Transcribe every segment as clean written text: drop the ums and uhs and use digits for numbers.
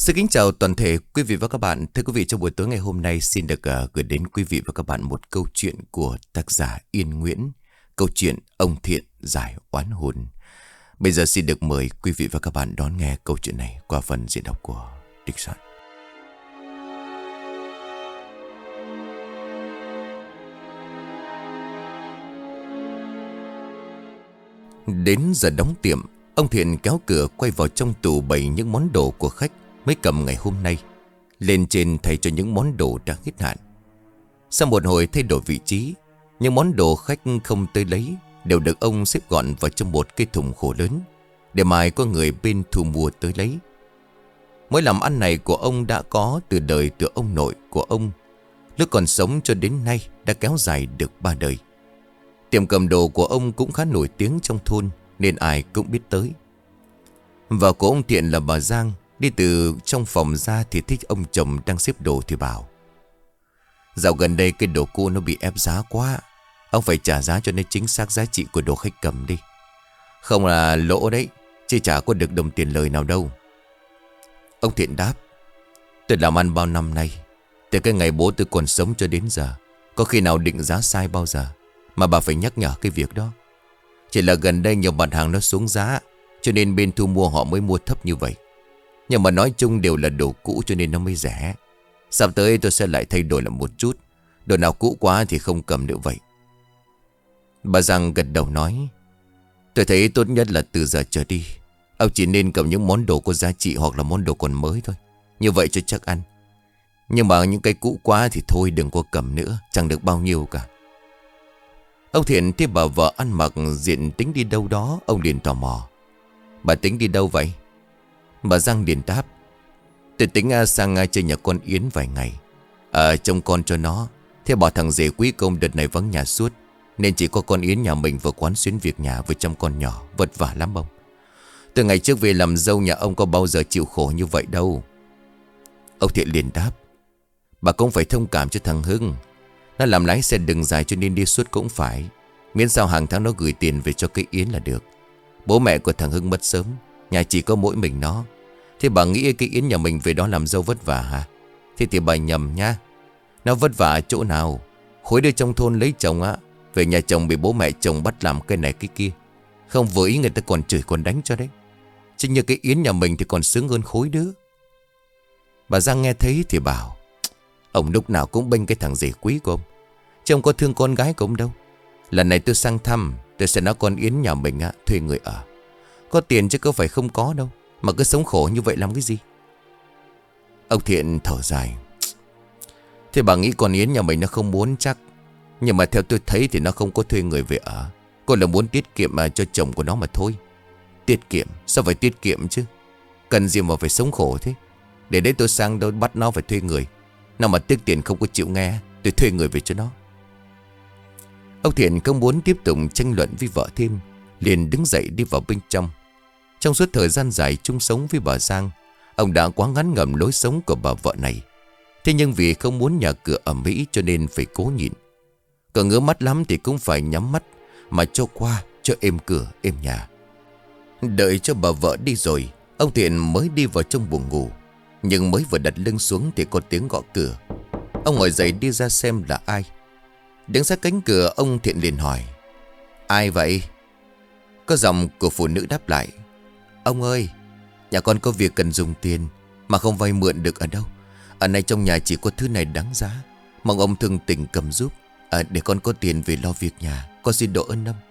Xin kính chào toàn thể quý vị và các bạn. Thưa quý vị, trong buổi tối ngày hôm nay xin được gửi đến quý vị và các bạn một câu chuyện của tác giả Yên Nguyễn. Câu chuyện Ông Thiện Giải Oán Hồn. Bây giờ xin được mời quý vị và các bạn đón nghe câu chuyện này qua phần diễn đọc của Địch Soạn. Đến giờ đóng tiệm, ông Thiện kéo cửa quay vào trong tủ bày những món đồ của khách mới cầm ngày hôm nay, lên trên thay cho những món đồ đã hết hạn. Sau một hồi thay đổi vị trí, những món đồ khách không tới lấy đều được ông xếp gọn vào trong một cái thùng khổ lớn, để mai có người bên thu mua tới lấy. Mối làm ăn này của ông đã có từ đời từ ông nội của ông, lúc còn sống cho đến nay đã kéo dài được 3 đời. Tiệm cầm đồ của ông cũng khá nổi tiếng trong thôn, nên ai cũng biết tới. Vợ của ông Thiện là bà Giang, đi từ trong phòng ra thì thích ông chồng đang xếp đồ thì bảo: "Dạo gần đây cái đồ cũ nó bị ép giá quá, ông phải trả giá cho nó chính xác giá trị của đồ khách cầm đi. Không là lỗ đấy, chứ chả có được đồng tiền lời nào đâu." Ông Thiện đáp: "Tôi làm ăn bao năm nay, từ cái ngày bố tôi còn sống cho đến giờ, có khi nào định giá sai bao giờ mà bà phải nhắc nhở cái việc đó. Chỉ là gần đây nhiều mặt hàng nó xuống giá, cho nên bên thu mua họ mới mua thấp như vậy. Nhưng mà nói chung đều là đồ cũ cho nên nó mới rẻ. Sắp tới tôi sẽ lại thay đổi lại một chút, đồ nào cũ quá thì không cầm nữa vậy." Bà Giang gật đầu nói: "Tôi thấy tốt nhất là từ giờ trở đi, ông chỉ nên cầm những món đồ có giá trị hoặc là món đồ còn mới thôi, như vậy cho chắc ăn. Nhưng mà những cái cũ quá thì thôi đừng có cầm nữa, chẳng được bao nhiêu cả." Ông Thiện thấy bà vợ ăn mặc diện tính đi đâu đó, ông liền tò mò: "Bà tính đi đâu vậy?" Bà Giang liền đáp: "Tôi tính sang chơi nhà con Yến vài ngày, trông con cho nó. Thế bảo thằng rể quý công đợt này vắng nhà suốt, nên chỉ có con Yến nhà mình vừa quán xuyến việc nhà vừa chăm con nhỏ, vất vả lắm ông. Từ ngày trước về làm dâu nhà ông có bao giờ chịu khổ như vậy đâu." Ông Thiện liền đáp: "Bà cũng phải thông cảm cho thằng Hưng. Nó làm lái xe đường dài cho nên đi suốt cũng phải, miễn sao hàng tháng nó gửi tiền về cho cái Yến là được. Bố mẹ của thằng Hưng mất sớm, nhà chỉ có mỗi mình nó. Thế bà nghĩ cái Yến nhà mình về đó làm dâu vất vả hả? Thế thì bà nhầm nha. Nó vất vả ở chỗ nào? Khối đứa trong thôn lấy chồng á, về nhà chồng bị bố mẹ chồng bắt làm cái này cái kia, không vừa ý người ta còn chửi còn đánh cho đấy. Chứ như cái Yến nhà mình thì còn sướng hơn khối đứa." Bà Giang nghe thấy thì bảo: "Ông lúc nào cũng bênh cái thằng rể quý của ông, chứ ông có thương con gái của ông đâu. Lần này tôi sang thăm, tôi sẽ nói con Yến nhà mình thuê người ở. Có tiền chứ có phải không có đâu, mà cứ sống khổ như vậy làm cái gì." Ông Thiện thở dài: "Thế bà nghĩ con Yến nhà mình nó không muốn chắc. Nhưng mà theo tôi thấy thì nó không có thuê người về ở. Cô là muốn tiết kiệm cho chồng của nó mà thôi." "Tiết kiệm? Sao phải tiết kiệm chứ? Cần gì mà phải sống khổ thế? Để đấy tôi sang đâu bắt nó phải thuê người. Nào mà tiếc tiền không có chịu nghe, tôi thuê người về cho nó." Ông Thiện không muốn tiếp tục tranh luận với vợ thêm, liền đứng dậy đi vào bên trong. Trong suốt thời gian dài chung sống với bà Giang, ông đã quá ngán ngẩm lối sống của bà vợ này. Thế nhưng vì không muốn nhà cửa ầm ĩ cho nên phải cố nhịn. Cậu ngứa mắt lắm thì cũng phải nhắm mắt mà cho qua, cho êm cửa êm nhà. Đợi cho bà vợ đi rồi, ông Thiện mới đi vào trong buồng ngủ. Nhưng mới vừa đặt lưng xuống thì có tiếng gõ cửa. Ông ngồi dậy đi ra xem là ai. Đứng sát cánh cửa, ông Thiện liền hỏi: "Ai vậy?" Có giọng của phụ nữ đáp lại: "Ông ơi, nhà con có việc cần dùng tiền, mà không vay mượn được ở đâu. Ở này trong nhà chỉ có thứ này đáng giá, mong ông thương tình cầm giúp, để con có tiền về lo việc nhà. Con xin độ ơn ông."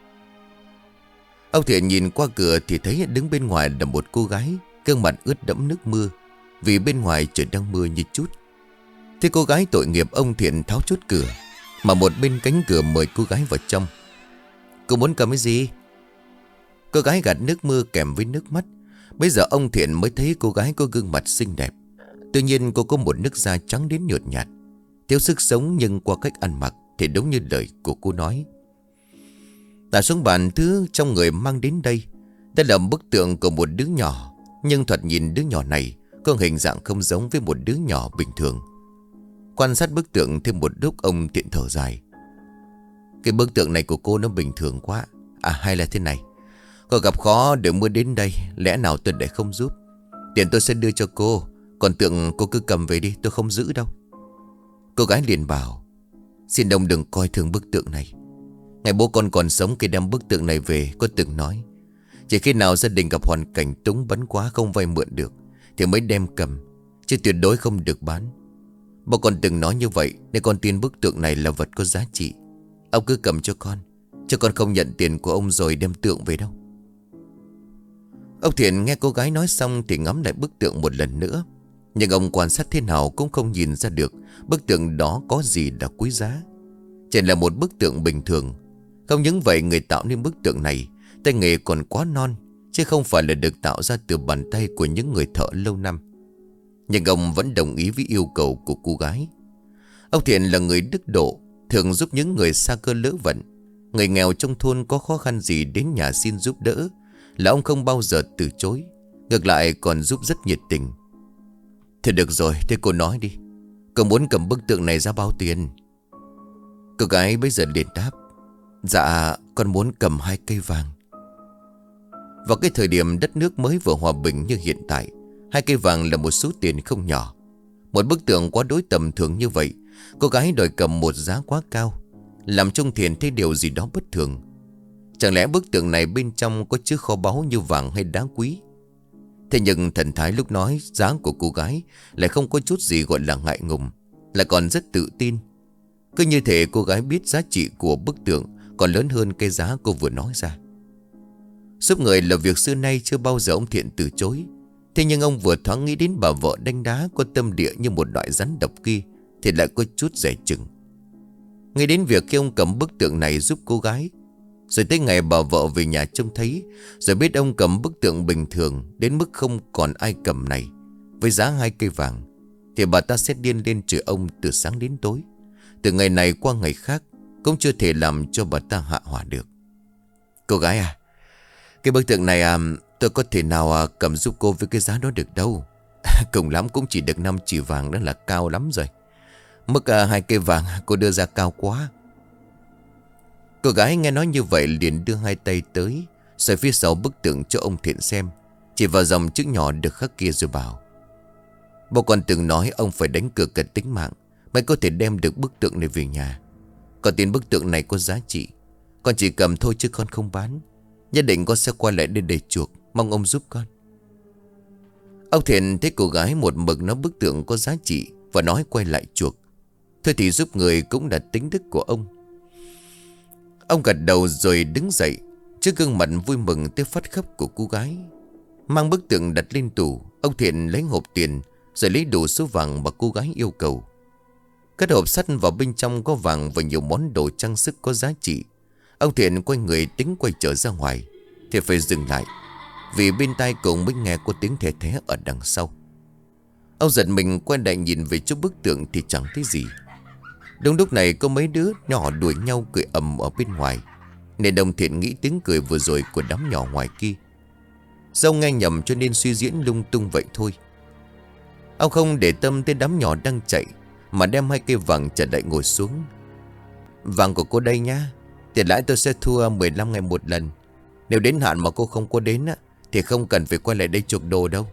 Ông Thiện nhìn qua cửa thì thấy đứng bên ngoài là một cô gái, gương mặt ướt đẫm nước mưa, vì bên ngoài trời đang mưa như chút. Thế cô gái tội nghiệp, ông Thiện tháo chốt cửa, mà một bên cánh cửa mời cô gái vào trong. "Cô muốn cầm cái gì?" Cô gái gạt nước mưa kèm với nước mắt. Bây giờ ông Thiện mới thấy cô gái có gương mặt xinh đẹp. Tuy nhiên cô có một nước da trắng đến nhợt nhạt, thiếu sức sống, nhưng qua cách ăn mặc thì đúng như lời của cô nói. Đặt xuống bàn thứ trong người mang đến đây. Đây là bức tượng của một đứa nhỏ, nhưng thoạt nhìn đứa nhỏ này có hình dạng không giống với một đứa nhỏ bình thường. Quan sát bức tượng thêm một lúc, ông Thiện thở dài: "Cái bức tượng này của cô nó bình thường quá. Hay là thế này, cô gặp khó để mua đến đây, lẽ nào tôi để không giúp? Tiền tôi sẽ đưa cho cô Còn tượng cô cứ cầm về đi, tôi không giữ đâu. Cô gái liền bảo: Xin ông đừng coi thường bức tượng này. Ngày bố con còn sống khi đem bức tượng này về có từng nói, chỉ khi nào gia đình gặp hoàn cảnh túng bấn quá không vay mượn được thì mới đem cầm, chứ tuyệt đối không được bán. Bố con từng nói như vậy nên con tin bức tượng này là vật có giá trị. Ông cứ cầm cho con, chứ con không nhận tiền của ông rồi đem tượng về đâu. Ông Thiện nghe cô gái nói xong thì ngắm lại bức tượng một lần nữa. Nhưng ông quan sát thế nào cũng không nhìn ra được bức tượng đó có gì là quý giá. Chỉ là một bức tượng bình thường. Không những vậy, người tạo nên bức tượng này tay nghề còn quá non, chứ không phải là được tạo ra từ bàn tay của những người thợ lâu năm. Nhưng ông vẫn đồng ý với yêu cầu của cô gái. Ông Thiện là người đức độ, thường giúp những người xa cơ lỡ vận. Người nghèo trong thôn có khó khăn gì đến nhà xin giúp đỡ là ông không bao giờ từ chối, ngược lại còn giúp rất nhiệt tình. Thì được rồi, thế cô nói đi, cô muốn cầm bức tượng này ra bao tiền? Cô gái bây giờ liền đáp: Dạ, con muốn cầm 2 cây vàng. Vào cái thời điểm đất nước mới vừa hòa bình như hiện tại, 2 cây vàng là một số tiền không nhỏ. Một bức tượng quá đối tầm thường như vậy, cô gái đòi cầm một giá quá cao, làm trông Thiện thấy điều gì đó bất thường. Chẳng lẽ bức tượng này bên trong có chứa kho báu như vàng hay đá quý? Thế nhưng thần thái lúc nói giá của cô gái lại không có chút gì gọi là ngại ngùng, lại còn rất tự tin. Cứ như thể cô gái biết giá trị của bức tượng còn lớn hơn cái giá cô vừa nói ra. Giúp người là việc xưa nay chưa bao giờ ông Thiện từ chối. Thế nhưng ông vừa thoáng nghĩ đến bà vợ đánh đá có tâm địa như một loại rắn độc kia thì lại có chút dè chừng. Ngay đến việc khi ông cầm bức tượng này giúp cô gái, rồi tới ngày bà vợ về nhà trông thấy, rồi biết ông cầm bức tượng bình thường đến mức không còn ai cầm này với giá 2 cây vàng, thì bà ta sẽ điên lên chửi ông từ sáng đến tối. Từ ngày này qua ngày khác cũng chưa thể làm cho bà ta hạ hỏa được. Cô gái à, cái bức tượng này tôi có thể nào cầm giúp cô với cái giá đó được đâu. Cùng lắm cũng chỉ được 5 chỉ vàng, đó là cao lắm rồi. Mức 2 cây vàng cô đưa ra cao quá. Cô gái nghe nói như vậy liền đưa 2 tay tới, xoay phía sau bức tượng cho ông Thiện xem, chỉ vào dòng chữ nhỏ được khắc kia rồi bảo: Bố con từng nói ông phải đánh cược cả tính mạng mới có thể đem được bức tượng này về nhà. Còn tiền bức tượng này có giá trị, con chỉ cầm thôi chứ con không bán. Nhất định con sẽ quay lại để chuộc, mong ông giúp con. Ông Thiện thấy cô gái một mực nói bức tượng có giá trị và nói quay lại chuộc. Thôi thì giúp người cũng là tính đức của ông. Ông gật đầu rồi đứng dậy, trước gương mặt vui mừng tới phát khóc của cô gái. Mang bức tượng đặt lên tủ, ông Thiện lấy hộp tiền rồi lấy đủ số vàng mà cô gái yêu cầu. Cất hộp sắt vào bên trong có vàng và nhiều món đồ trang sức có giá trị. Ông Thiện quay người tính quay trở ra ngoài thì phải dừng lại, vì bên tai cậu mới nghe có tiếng thè thé ở đằng sau. Ông giật mình quay lại nhìn về chỗ bức tượng thì chẳng thấy gì. Đúng lúc này có mấy đứa nhỏ đuổi nhau cười ầm ở bên ngoài, nên ông Thiện nghĩ tiếng cười vừa rồi của đám nhỏ ngoài kia. Do nghe nhầm cho nên suy diễn lung tung vậy thôi. Ông không để tâm tới đám nhỏ đang chạy, mà đem 2 cây vàng trở lại ngồi xuống. Vàng của cô đây nhá, tiền lãi tôi sẽ thua 15 ngày một lần. Nếu đến hạn mà cô không có đến thì không cần phải quay lại đây chuộc đồ đâu.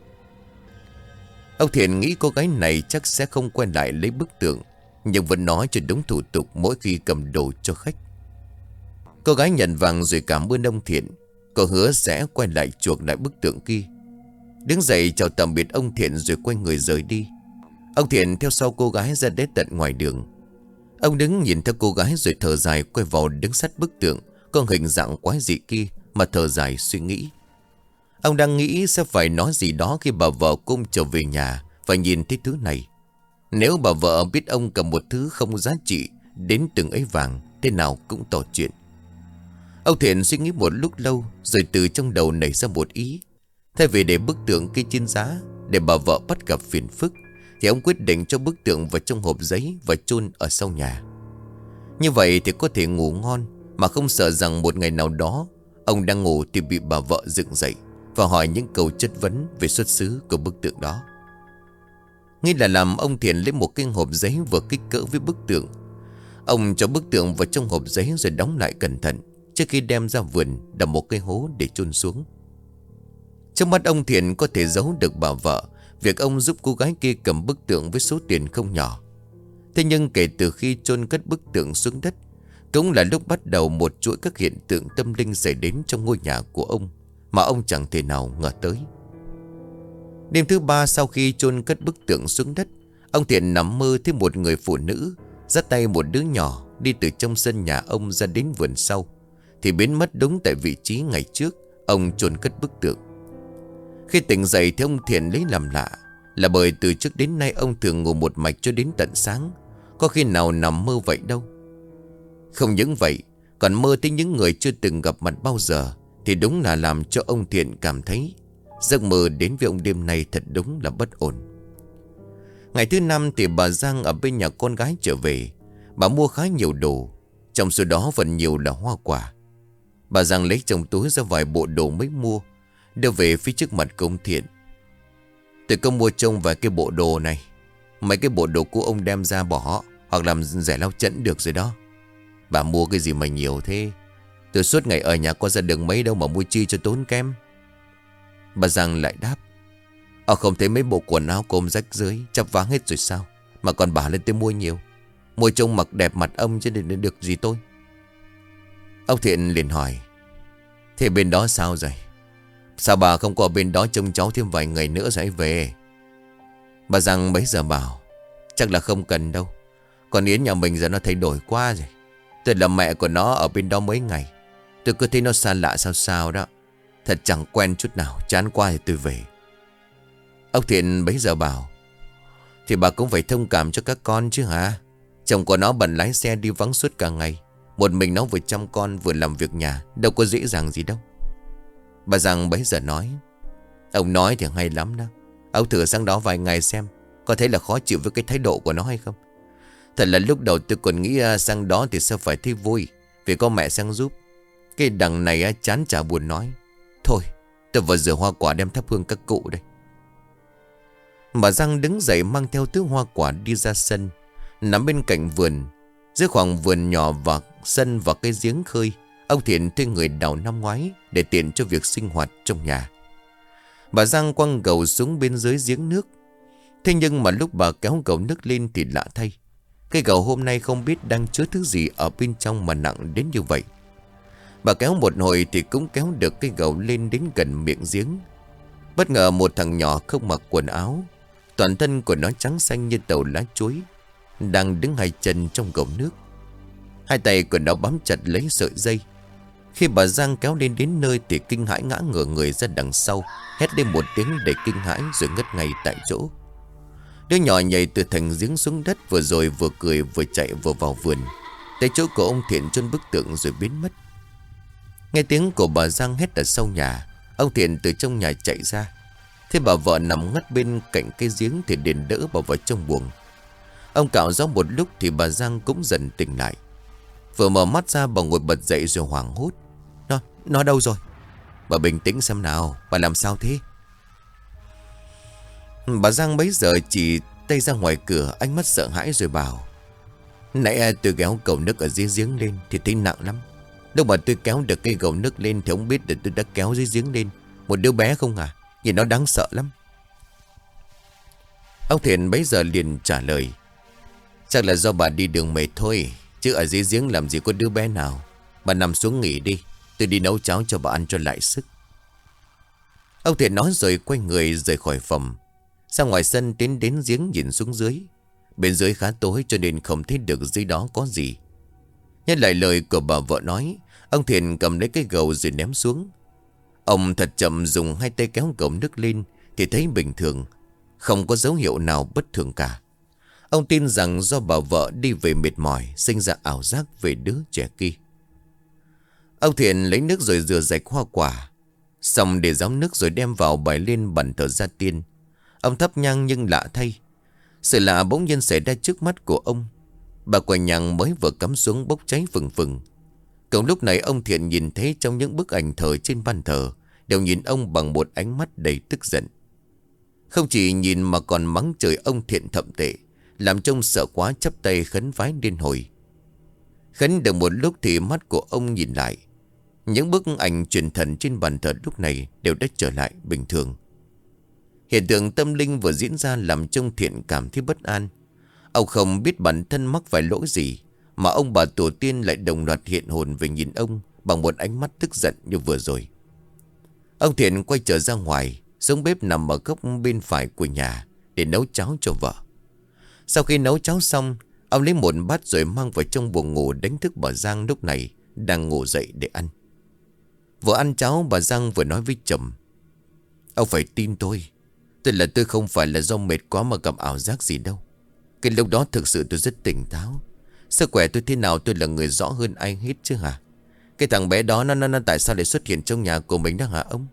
Ông Thiện nghĩ cô gái này chắc sẽ không quay lại lấy bức tượng, nhưng vẫn nói cho đúng thủ tục mỗi khi cầm đồ cho khách. Cô gái nhận vàng rồi cảm ơn ông Thiện. Cô hứa sẽ quay lại chuộc lại bức tượng kia. Đứng dậy chào tạm biệt ông Thiện rồi quay người rời đi. Ông Thiện theo sau cô gái ra đến tận ngoài đường. Ông đứng nhìn theo cô gái rồi thở dài quay vào đứng sát bức tượng có hình dạng quái dị kia mà thở dài suy nghĩ. Ông đang nghĩ sẽ phải nói gì đó khi bà vợ cũng trở về nhà và nhìn thấy thứ này. Nếu bà vợ biết ông cầm một thứ không giá trị đến từng ấy vàng, thế nào cũng tỏ chuyện. Ông Thiện suy nghĩ một lúc lâu rồi từ trong đầu nảy ra một ý. Thay vì để bức tượng kia trên giá để bà vợ bắt gặp phiền phức, thì ông quyết định cho bức tượng vào trong hộp giấy và chôn ở sau nhà. Như vậy thì có thể ngủ ngon mà không sợ rằng một ngày nào đó ông đang ngủ thì bị bà vợ dựng dậy và hỏi những câu chất vấn về xuất xứ của bức tượng đó. Nghĩ là làm, ông Thiện lấy một cái hộp giấy vừa kích cỡ với bức tượng. Ông cho bức tượng vào trong hộp giấy rồi đóng lại cẩn thận trước khi đem ra vườn đào một cái hố để chôn xuống. Trong mắt ông Thiện có thể giấu được bà vợ việc ông giúp cô gái kia cầm bức tượng với số tiền không nhỏ. Thế nhưng kể từ khi chôn cất bức tượng xuống đất, cũng là lúc bắt đầu một chuỗi các hiện tượng tâm linh xảy đến trong ngôi nhà của ông mà ông chẳng thể nào ngờ tới. Đêm thứ 3 sau khi chôn cất bức tượng xuống đất, ông Thiện nằm mơ thấy một người phụ nữ dắt tay một đứa nhỏ đi từ trong sân nhà ông ra đến vườn sau, thì biến mất đúng tại vị trí ngày trước ông chôn cất bức tượng. Khi tỉnh dậy thì ông Thiện lấy làm lạ, là bởi từ trước đến nay ông thường ngủ một mạch cho đến tận sáng, có khi nào nằm mơ vậy đâu. Không những vậy, còn mơ thấy những người chưa từng gặp mặt bao giờ, thì đúng là làm cho ông Thiện cảm thấy giấc mơ đến với ông đêm nay thật đúng là bất ổn. Ngày thứ 5 thì bà Giang ở bên nhà con gái trở về. Bà mua khá nhiều đồ, trong số đó phần nhiều là hoa quả. Bà Giang lấy trong túi ra vài bộ đồ mới mua, đưa về phía trước mặt của ông Thiện. Tôi có mua trông vài cái bộ đồ này. Mấy cái bộ đồ của ông đem ra bỏ, hoặc làm rẻ lau chẫn được rồi đó. Bà mua cái gì mà nhiều thế? Tôi suốt ngày ở nhà có ra đường mấy đâu mà mua chi cho tốn kém. Bà Giang lại đáp: không thấy mấy bộ quần áo của ông rách rưới, chắp váng hết rồi sao mà còn bảo lên tôi mua nhiều? Mua trông mặc đẹp mặt ông chứ để được gì tôi. Ông Thiện liền hỏi: thế bên đó sao rồi? Sao bà không có ở bên đó trông cháu thêm vài ngày nữa rồi về? Bà Giang bấy giờ bảo: chắc là không cần đâu. Còn Yến nhà mình giờ nó thay đổi quá rồi. Tôi là mẹ của nó ở bên đó mấy ngày, tôi cứ thấy nó xa lạ sao sao đó. Thật chẳng quen chút nào, chán quá thì tôi về. Ông Thiện bấy giờ bảo: thì bà cũng phải thông cảm cho các con chứ hả? Chồng của nó bận lái xe đi vắng suốt cả ngày, một mình nó vừa chăm con vừa làm việc nhà, đâu có dễ dàng gì đâu. Bà Giang bấy giờ nói: ông nói thì hay lắm đó. Ông thử sang đó vài ngày xem, có thấy là khó chịu với cái thái độ của nó hay không? Thật là lúc đầu tôi còn nghĩ sang đó thì sao phải thấy vui, vì có mẹ sang giúp. Cái đằng này chán chả buồn nói. Thôi tôi vào rửa hoa quả đem thắp hương các cụ đây. Bà Giang đứng dậy mang theo thứ hoa quả đi ra sân. Nằm bên cạnh vườn, giữa khoảng vườn nhỏ và sân và cái giếng khơi, ông Thiện thuê người đào năm ngoái để tiện cho việc sinh hoạt trong nhà. Bà Giang quăng gầu xuống bên dưới giếng nước. Thế nhưng mà lúc bà kéo gầu nước lên thì lạ thay, cái gầu hôm nay không biết đang chứa thứ gì ở bên trong mà nặng đến như vậy. Bà kéo một hồi thì cũng kéo được cái gầu lên đến gần miệng giếng. Bất ngờ một thằng nhỏ không mặc quần áo, toàn thân của nó trắng xanh như tàu lá chuối, đang đứng hai chân trong gầu nước. Hai tay của nó bám chặt lấy sợi dây. Khi bà Giang kéo lên đến nơi thì kinh hãi ngã ngửa người ra đằng sau, hét lên một tiếng để kinh hãi rồi ngất ngay tại chỗ. Đứa nhỏ nhảy từ thành giếng xuống đất, vừa rồi vừa cười vừa chạy vừa vào vườn, tới chỗ của ông Thiện chôn bức tượng rồi biến mất. Nghe tiếng của bà Giang hét ở sau nhà, ông Thiện từ trong nhà chạy ra. Thế bà vợ nằm ngất bên cạnh cái giếng thì liền đỡ bà vào trong buồng. Ông cạo gió một lúc thì bà Giang cũng dần tỉnh lại. Vừa mở mắt ra bà ngồi bật dậy rồi hoảng hốt: Nó đâu rồi? Bà bình tĩnh xem nào, bà làm sao thế? Bà Giang bấy giờ chỉ tay ra ngoài cửa, ánh mắt sợ hãi rồi bảo: nãy tôi kéo cầu nước ở dưới giếng lên thì thấy nặng lắm. Lúc mà tôi kéo được cây gầu nước lên thì không biết là tôi đã kéo dưới giếng lên một đứa bé không à? Nhìn nó đáng sợ lắm. Ông Thiện bấy giờ liền trả lời: chắc là do bà đi đường mệt thôi, chứ ở dưới giếng làm gì có đứa bé nào. Bà nằm xuống nghỉ đi, tôi đi nấu cháo cho bà ăn cho lại sức. Ông Thiện nói rồi quay người rời khỏi phòng, ra ngoài sân tiến đến giếng nhìn xuống dưới. Bên dưới khá tối cho nên không thấy được dưới đó có gì. Nhắc lại lời của bà vợ nói, ông Thiện cầm lấy cái gầu rồi ném xuống. Ông thật chậm dùng hai tay kéo gầu nước lên thì thấy bình thường, không có dấu hiệu nào bất thường cả. Ông tin rằng do bà vợ đi về mệt mỏi, sinh ra ảo giác về đứa trẻ kia. Ông Thiện lấy nước rồi rửa sạch hoa quả, xong để ráo nước rồi đem vào bày lên bàn thờ gia tiên. Ông thắp nhang nhưng lạ thay, sự lạ bỗng nhiên xảy ra trước mắt của ông. Bà quả nhang mới vừa cắm xuống bốc cháy phừng phừng. Cùng lúc này ông Thiện nhìn thấy trong những bức ảnh thờ trên bàn thờ đều nhìn ông bằng một ánh mắt đầy tức giận. Không chỉ nhìn mà còn mắng chửi ông Thiện thậm tệ, làm trông sợ quá chắp tay khấn vái điên hồi. Khấn được một lúc thì mắt của ông nhìn lại. Những bức ảnh truyền thần trên bàn thờ lúc này đều đã trở lại bình thường. Hiện tượng tâm linh vừa diễn ra làm cho ông Thiện cảm thấy bất an. Ông không biết bản thân mắc phải lỗi gì mà ông bà tổ tiên lại đồng loạt hiện hồn về nhìn ông bằng một ánh mắt tức giận như vừa rồi. Ông Thiện quay trở ra ngoài, xuống bếp nằm ở góc bên phải của nhà để nấu cháo cho vợ. Sau khi nấu cháo xong, ông lấy một bát rồi mang vào trong buồng ngủ đánh thức bà Giang lúc này đang ngủ dậy để ăn. Vừa ăn cháo bà Giang vừa nói với chồng: ông phải tin tôi. Tôi không phải là do mệt quá mà gặp ảo giác gì đâu. Cái lúc đó thực sự tôi rất tỉnh táo. Sức khỏe tôi thế nào tôi là người rõ hơn ai hết chứ hả? Cái thằng bé đó nó tại sao lại xuất hiện trong nhà của mình đó hả ông?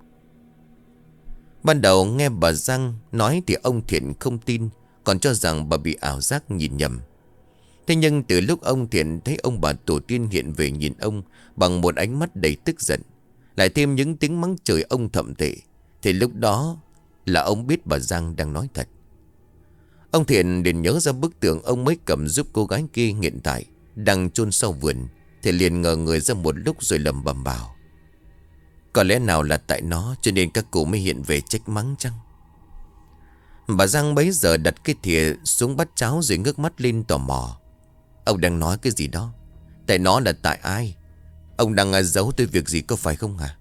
Ban đầu nghe bà Giang nói thì ông Thiện không tin, còn cho rằng bà bị ảo giác nhìn nhầm. Thế nhưng từ lúc ông Thiện thấy ông bà tổ tiên hiện về nhìn ông bằng một ánh mắt đầy tức giận, lại thêm những tiếng mắng chửi ông thậm tệ, thì lúc đó là ông biết bà Giang đang nói thật. Ông Thiện liền nhớ ra bức tượng ông mới cầm giúp cô gái kia hiện tại đang chôn sau vườn, thì liền ngờ người ra một lúc rồi lẩm bẩm bảo: có lẽ nào là tại nó cho nên các cụ mới hiện về trách mắng chăng? Bà Giang bấy giờ đặt cái thìa xuống bát cháo rồi ngước mắt lên tò mò. Ông đang nói cái gì đó? Tại nó là tại ai? Ông đang giấu tôi việc gì có phải không hả?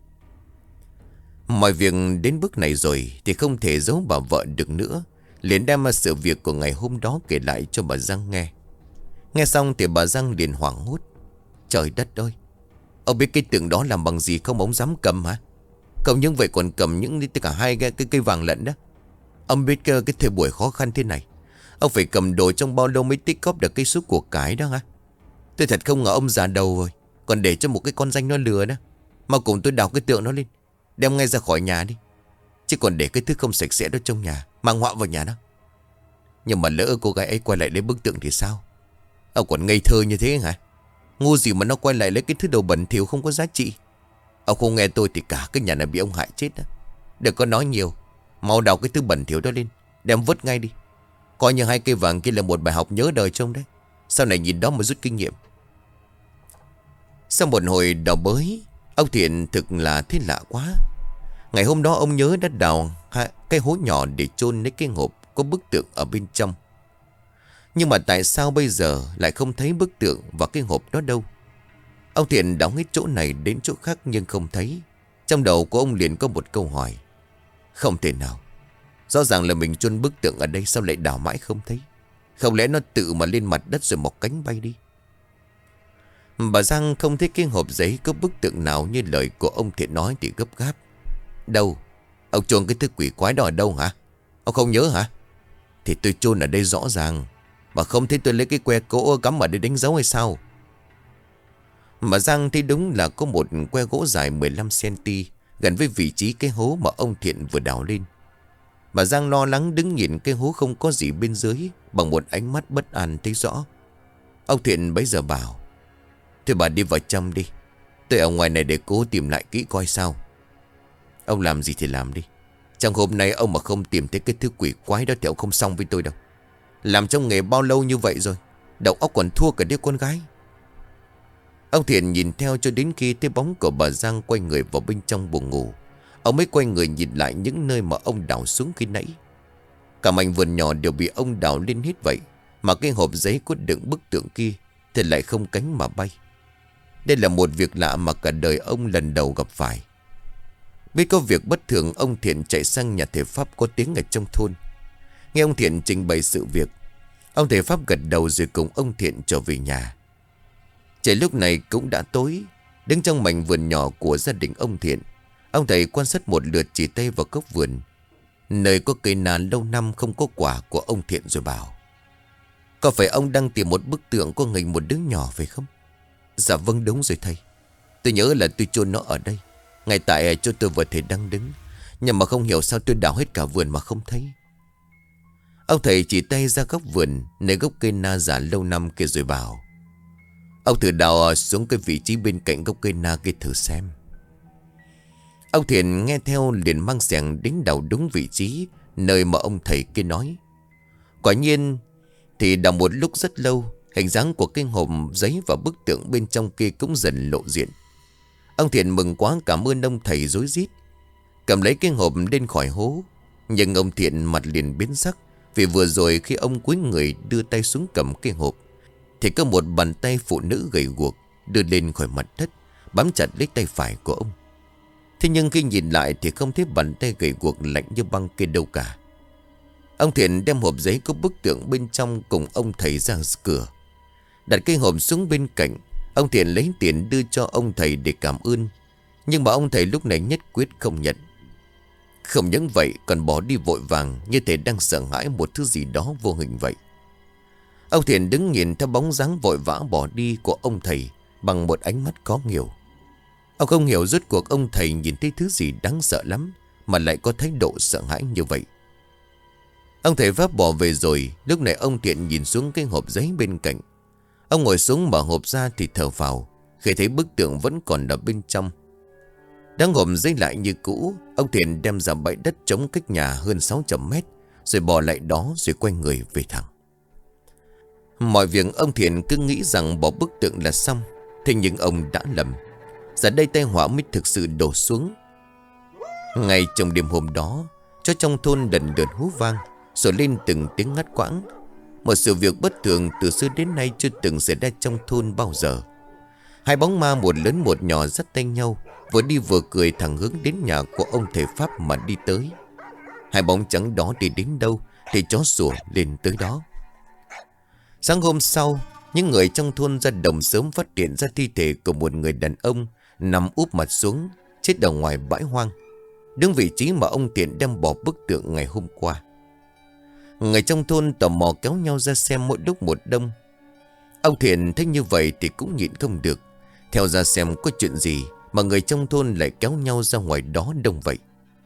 Mọi việc đến bước này rồi thì không thể giấu bà vợ được nữa, liền đem sự việc của ngày hôm đó kể lại cho bà Giang nghe. Nghe xong thì bà Giang liền hoảng hốt: trời đất ơi! Ông biết cái tượng đó làm bằng gì không, ông dám cầm hả? Không những vậy còn cầm những cả hai cái cây vàng lẫn đó. Ông biết cái thời buổi khó khăn thế này, ông phải cầm đồ trong bao lâu mới tích góp được cái số của cải đó hả? Tôi thật không ngờ ông già đầu rồi còn để cho một cái con danh nó lừa đó. Mà cùng tôi đào cái tượng nó lên, đem ngay ra khỏi nhà đi. Chứ còn để cái thứ không sạch sẽ đó trong nhà, mang họa vào nhà đó. Nhưng mà lỡ cô gái ấy quay lại lấy bức tượng thì sao? Ông còn ngây thơ như thế hả? Ngu gì mà nó quay lại lấy cái thứ đồ bẩn thỉu không có giá trị. Ông không nghe tôi thì cả cái nhà này bị ông hại chết đó. Đừng có nói nhiều, mau đào cái thứ bẩn thỉu đó lên, đem vứt ngay đi. Coi như hai cây vàng kia là một bài học nhớ đời trông đấy. Sau này nhìn đó mà rút kinh nghiệm. Sau một hồi đào bới, ông Thiện thực là thấy lạ quá. Ngày hôm đó ông nhớ đã đào cái hố nhỏ để chôn lấy cái hộp có bức tượng ở bên trong. Nhưng mà tại sao bây giờ lại không thấy bức tượng và cái hộp đó đâu? Ông Thiện đào hết chỗ này đến chỗ khác nhưng không thấy. Trong đầu của ông liền có một câu hỏi: không thể nào, rõ ràng là mình chôn bức tượng ở đây, sao lại đào mãi không thấy? Không lẽ nó tự mà lên mặt đất rồi mọc cánh bay đi? Bà Giang không thấy cái hộp giấy có bức tượng nào như lời của ông Thiện nói thì gấp gáp: đâu? Ông chôn cái thứ quỷ quái đó ở đâu hả? Ông không nhớ hả? Thì tôi chôn ở đây rõ ràng, mà không thấy tôi lấy cái que gỗ cắm ở đây đánh dấu hay sao? Bà Giang thấy đúng là có một que gỗ dài 15cm gần với vị trí cái hố mà ông Thiện vừa đào lên. Bà Giang lo lắng đứng nhìn cái hố không có gì bên dưới bằng một ánh mắt bất an thấy rõ. Ông Thiện bấy giờ bảo: thôi bà đi vào trong đi, tôi ở ngoài này để cố tìm lại kỹ coi sao. Ông làm gì thì làm đi. Trong hôm nay ông mà không tìm thấy cái thứ quỷ quái đó thì ông không xong với tôi đâu. Làm trong nghề bao lâu như vậy rồi, đầu óc còn thua cả đứa con gái. Ông Thiện nhìn theo cho đến khi thấy bóng của bà Giang quay người vào bên trong buồng ngủ. Ông mới quay người nhìn lại những nơi mà ông đào xuống khi nãy. Cả mảnh vườn nhỏ đều bị ông đào lên hết vậy, mà cái hộp giấy có đựng bức tượng kia thì lại không cánh mà bay. Đây là một việc lạ mà cả đời ông lần đầu gặp phải. Biết có việc bất thường, ông Thiện chạy sang nhà thầy Pháp có tiếng ở trong thôn. Nghe ông Thiện trình bày sự việc, ông thầy Pháp gật đầu rồi cùng ông Thiện trở về nhà. Trời lúc này cũng đã tối. Đứng trong mảnh vườn nhỏ của gia đình ông Thiện, ông thầy quan sát một lượt chỉ tay vào góc vườn nơi có cây na lâu năm không có quả của ông Thiện rồi bảo: có phải ông đang tìm một bức tượng có hình một đứa nhỏ phải không? Dạ vâng, đúng rồi thầy. Tôi nhớ là tôi chôn nó ở đây, ngay tại chỗ tôi vừa thầy đang đứng. Nhưng mà không hiểu sao tôi đào hết cả vườn mà không thấy. Ông thầy chỉ tay ra góc vườn nơi gốc cây na già lâu năm kia rồi bảo: ông thử đào xuống cái vị trí bên cạnh gốc cây na kia thử xem. Ông Thiện nghe theo liền mang xẻng đến đào đúng vị trí nơi mà ông thầy kia nói. Quả nhiên thì đào một lúc rất lâu, hình dáng của cái hộp giấy và bức tượng bên trong kia cũng dần lộ diện. Ông Thiện mừng quá cảm ơn ông thầy rối rít, cầm lấy cái hộp lên khỏi hố. Nhưng ông Thiện mặt liền biến sắc, vì vừa rồi khi ông cúi người đưa tay xuống cầm cái hộp thì có một bàn tay phụ nữ gầy guộc đưa lên khỏi mặt đất, bám chặt lấy tay phải của ông. Thế nhưng khi nhìn lại thì không thấy bàn tay gầy guộc lạnh như băng kia đâu cả. Ông Thiện đem hộp giấy có bức tượng bên trong cùng ông thầy ra cửa, đặt cái hộp xuống bên cạnh. Ông Thiện lấy tiền đưa cho ông thầy để cảm ơn, nhưng mà ông thầy lúc này nhất quyết không nhận. Không những vậy còn bỏ đi vội vàng, như thể đang sợ hãi một thứ gì đó vô hình vậy. Ông Thiện đứng nhìn theo bóng dáng vội vã bỏ đi của ông thầy bằng một ánh mắt khó hiểu. Ông không hiểu rốt cuộc ông thầy nhìn thấy thứ gì đáng sợ lắm mà lại có thái độ sợ hãi như vậy. Ông thầy Pháp bỏ về rồi. Lúc này ông Thiện nhìn xuống cái hộp giấy bên cạnh. Ông ngồi xuống mở hộp ra thì thở phào khi thấy bức tượng vẫn còn ở bên trong. Đang hộp giấy lại như cũ, ông Thiện đem ra bãi đất trống cách nhà hơn 600 mét, rồi bỏ lại đó rồi quay người về thẳng. Mọi việc ông Thiện cứ nghĩ rằng bỏ bức tượng là xong. Thế nhưng ông đã lầm. Giờ đây tai họa mới thực sự đổ xuống. Ngay trong đêm hôm đó, chó trong thôn lần lượt hú vang, rồi lên từng tiếng ngắt quãng. Một sự việc bất thường từ xưa đến nay chưa từng xảy ra trong thôn bao giờ. Hai bóng ma một lớn một nhỏ dắt tay nhau, vừa đi vừa cười thẳng hướng đến nhà của ông thầy Pháp mà đi tới. Hai bóng trắng đó đi đến đâu thì chó sủa lên tới đó. Sáng hôm sau, những người trong thôn ra đồng sớm phát hiện ra thi thể của một người đàn ông nằm úp mặt xuống, chết ở ngoài bãi hoang, đúng vị trí mà ông Thiện đem bỏ bức tượng ngày hôm qua. Người trong thôn tò mò kéo nhau ra xem mỗi lúc một đông. Ông Thiện thấy như vậy thì cũng nhịn không được, theo ra xem có chuyện gì mà người trong thôn lại kéo nhau ra ngoài đó đông vậy.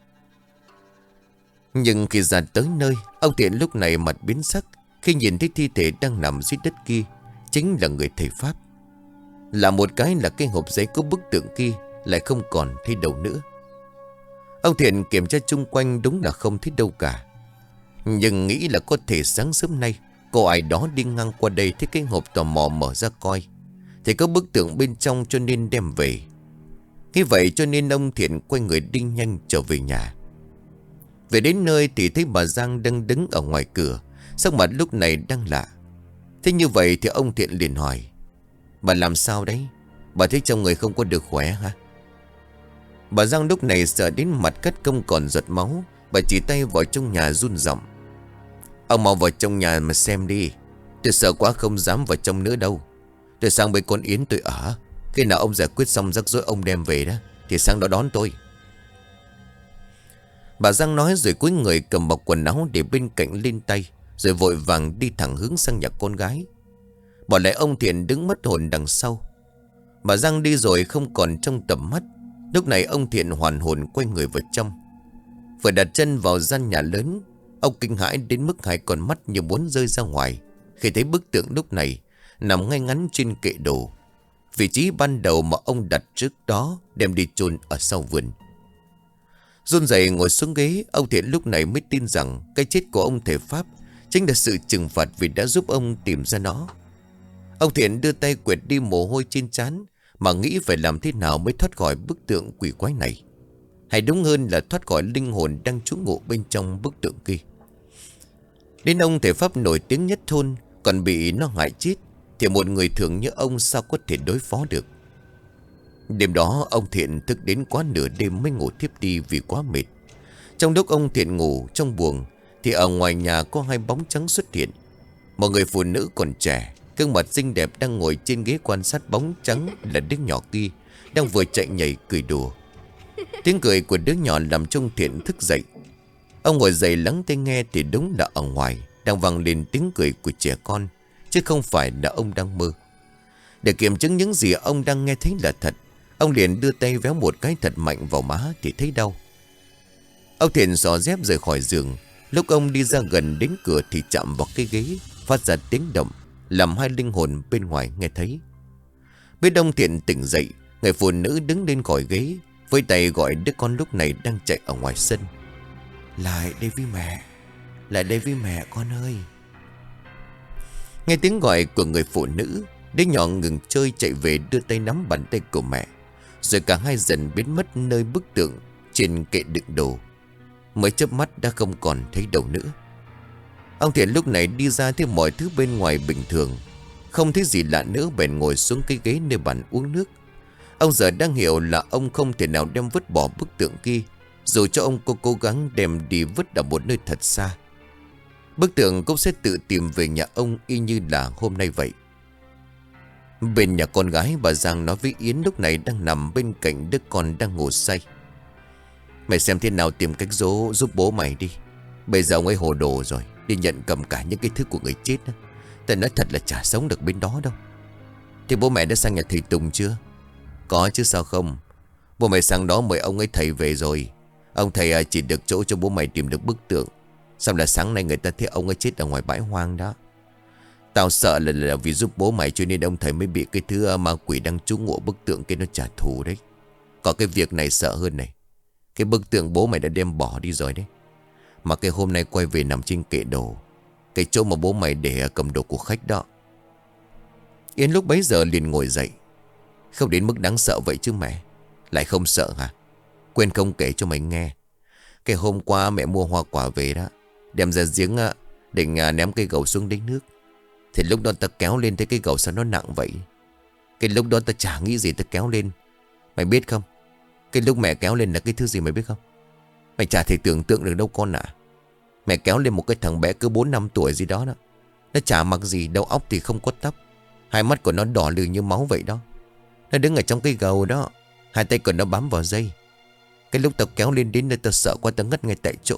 Nhưng khi ra tới nơi, ông Thiện lúc này mặt biến sắc khi nhìn thấy thi thể đang nằm dưới đất kia chính là người thầy Pháp. Là một cái là cái hộp giấy có bức tượng kia lại không còn thấy đâu nữa. Ông Thiện kiểm tra chung quanh đúng là không thấy đâu cả. Nhưng nghĩ là có thể sáng sớm nay có ai đó đi ngang qua đây thấy cái hộp tò mò mở ra coi thì có bức tượng bên trong cho nên đem về. Như vậy cho nên ông Thiện quay người đi nhanh trở về nhà. Về đến nơi thì thấy bà Giang đang đứng ở ngoài cửa, sắc mặt lúc này đang lạ. Thế như vậy thì ông Thiện liền hỏi: "Bà làm sao đấy? Bà thấy trong người không có được khỏe hả?" Bà Giang lúc này sợ đến mặt cắt không còn giọt máu. Bà chỉ tay vào trong nhà run giọng: "Ông mau vào trong nhà mà xem đi. Tôi sợ quá không dám vào trong nữa đâu. Tôi sang bên con Yến tôi ở. Khi nào ông giải quyết xong rắc rối ông đem về đó thì sang đó đón tôi." Bà Giang nói rồi cúi người cầm bọc quần áo để bên cạnh lên tay, rồi vội vàng đi thẳng hướng sang nhà con gái, bỏ lại ông Thiện đứng mất hồn đằng sau. Bà Giang đi rồi không còn trong tầm mắt. Lúc này ông Thiện hoàn hồn quay người vào trong. Vừa đặt chân vào gian nhà lớn, ông kinh hãi đến mức hai con mắt như muốn rơi ra ngoài khi thấy bức tượng lúc này nằm ngay ngắn trên kệ đồ, vị trí ban đầu mà ông đặt trước đó đem đi chôn ở sau vườn. Run rẩy ngồi xuống ghế, ông Thiện lúc này mới tin rằng cái chết của ông thầy Pháp chính là sự trừng phạt vì đã giúp ông tìm ra nó. Ông Thiện đưa tay quệt đi mồ hôi trên trán mà nghĩ phải làm thế nào mới thoát khỏi bức tượng quỷ quái này, hay đúng hơn là thoát khỏi linh hồn đang trú ngụ bên trong bức tượng kia. Đến ông thầy Pháp nổi tiếng nhất thôn còn bị nó hại chết thì một người thường như ông sao có thể đối phó được. Đêm đó ông Thiện thức đến quá nửa đêm mới ngủ thiếp đi vì quá mệt. Trong lúc ông Thiện ngủ trong buồng thì ở ngoài nhà có hai bóng trắng xuất hiện. Một người phụ nữ còn trẻ, gương mặt xinh đẹp đang ngồi trên ghế quan sát bóng trắng là đứa nhỏ kia đang vừa chạy nhảy cười đùa. Tiếng cười của đứa nhỏ làm cho ông Thiện thức dậy. Ông ngồi dậy lắng tai nghe thì đúng là ở ngoài đang vang lên tiếng cười của trẻ con, chứ không phải là ông đang mơ. Để kiểm chứng những gì ông đang nghe thấy là thật, ông liền đưa tay véo một cái thật mạnh vào má thì thấy đau. Ông Thiện xỏ dép rời khỏi giường. Lúc ông đi ra gần đến cửa thì chạm vào cái ghế, phát ra tiếng động làm hai linh hồn bên ngoài nghe thấy. Biết ông Thiện tỉnh dậy, người phụ nữ đứng lên khỏi ghế, với tay gọi đứa con lúc này đang chạy ở ngoài sân: "Lại đây với mẹ, lại đây với mẹ con ơi." Nghe tiếng gọi của người phụ nữ, đứa nhỏ ngừng chơi chạy về đưa tay nắm bàn tay của mẹ, rồi cả hai dần biến mất nơi bức tượng trên kệ đựng đồ. mới chớp mắt đã không còn thấy đâu nữa. Ông Thiện lúc này đi ra thấy mọi thứ bên ngoài bình thường, không thấy gì lạ nữa, bèn ngồi xuống cái ghế nơi bàn uống nước. Ông giờ đang hiểu là ông không thể nào đem vứt bỏ bức tượng kia, dù cho ông có cố gắng đem đi vứt ở một nơi thật xa. Bức tượng cũng sẽ tự tìm về nhà ông y như là hôm nay vậy. Bên nhà con gái, bà Giang nói với Yến lúc này đang nằm bên cạnh đứa con đang ngủ say. Mày xem thế nào tìm cách giúp bố mày đi. Bây giờ ông ấy hồ đồ rồi, đi nhận cầm cả những cái thứ của người chết đó. Ta nói thật là chả sống được bên đó đâu. Thì bố mẹ đã sang nhà thầy Tùng chưa? Có chứ sao không. Bố mày sang đó mời ông ấy thầy về rồi. Ông thầy chỉ được chỗ cho bố mày tìm được bức tượng. Xong là sáng nay người ta thấy ông ấy chết ở ngoài bãi hoang đó. Tao sợ là vì giúp bố mày cho nên ông thầy mới bị cái thứ ma quỷ đang trú ngụ bức tượng kia nó trả thù đấy. Có cái việc này sợ hơn này. Cái bức tượng bố mày đã đem bỏ đi rồi đấy. Mà cái hôm nay quay về nằm trên kệ đồ, cái chỗ mà bố mày để cầm đồ của khách đó. Yến lúc bấy giờ liền ngồi dậy. Không đến mức đáng sợ vậy chứ mẹ. Lại không sợ hả? Quên không kể cho mày nghe. Cái hôm qua mẹ mua hoa quả về đó, đem ra giếng định ném cây gầu xuống đáy nước. Thì lúc đó ta kéo lên thấy cái gầu sao nó nặng vậy. Cái lúc đó ta chả nghĩ gì ta kéo lên. Mày biết không, cái lúc mẹ kéo lên là cái thứ gì mày biết không? Mày chả thể tưởng tượng được đâu con ạ. Mẹ kéo lên một cái thằng bé cứ 4-5 tuổi gì đó đó. Nó chả mặc gì, đầu óc thì không có tóc. Hai mắt của nó đỏ lừ như máu vậy đó. Nó đứng ở trong cây gầu đó, hai tay của nó bám vào dây. Cái lúc tao kéo lên đến nơi tao sợ quá, tao ngất ngay tại chỗ.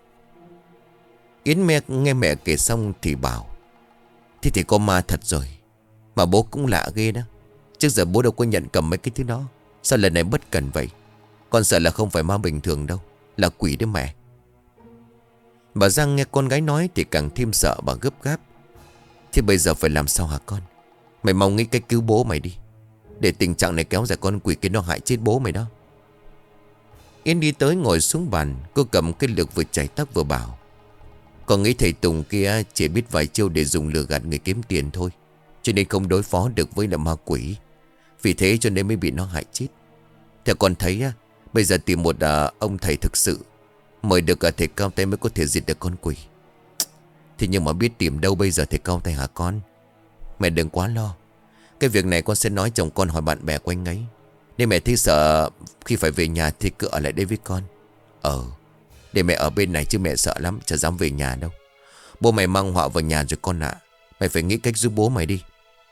Yến nghe mẹ kể xong thì bảo: thế thì có ma thật rồi. Mà bố cũng lạ ghê đó. Trước giờ bố đâu có nhận cầm mấy cái thứ đó. Sao lần này bất cẩn vậy? Con sợ là không phải ma bình thường đâu, là quỷ đấy mẹ. Bà Giang nghe con gái nói thì càng thêm sợ, bà gấp gáp: thế bây giờ phải làm sao hả con? Mày mong nghĩ cách cứu bố mày đi, để tình trạng này kéo dài con quỷ kia nó hại chết bố mày đó. Yến đi tới ngồi xuống bàn. Cô cầm cái lược vừa chải tóc vừa bảo: con nghĩ thầy Tùng kia chỉ biết vài chiêu để dùng lừa gạt người kiếm tiền thôi, cho nên không đối phó được với là ma quỷ. Vì thế cho nên mới bị nó hại chết. Theo con thấy bây giờ tìm một ông thầy thực sự, mời được thầy cao tay mới có thể diệt được con quỷ. Thế nhưng mà biết tìm đâu bây giờ thầy cao tay hả con? Mẹ đừng quá lo. Cái việc này con sẽ nói chồng con hỏi bạn bè quanh ấy. Nếu mẹ thấy sợ khi phải về nhà thì cứ ở lại đây với con. Để mẹ ở bên này chứ mẹ sợ lắm, chả dám về nhà đâu. Bố mày mang họa vào nhà rồi con ạ. Mày phải nghĩ cách giúp bố mày đi.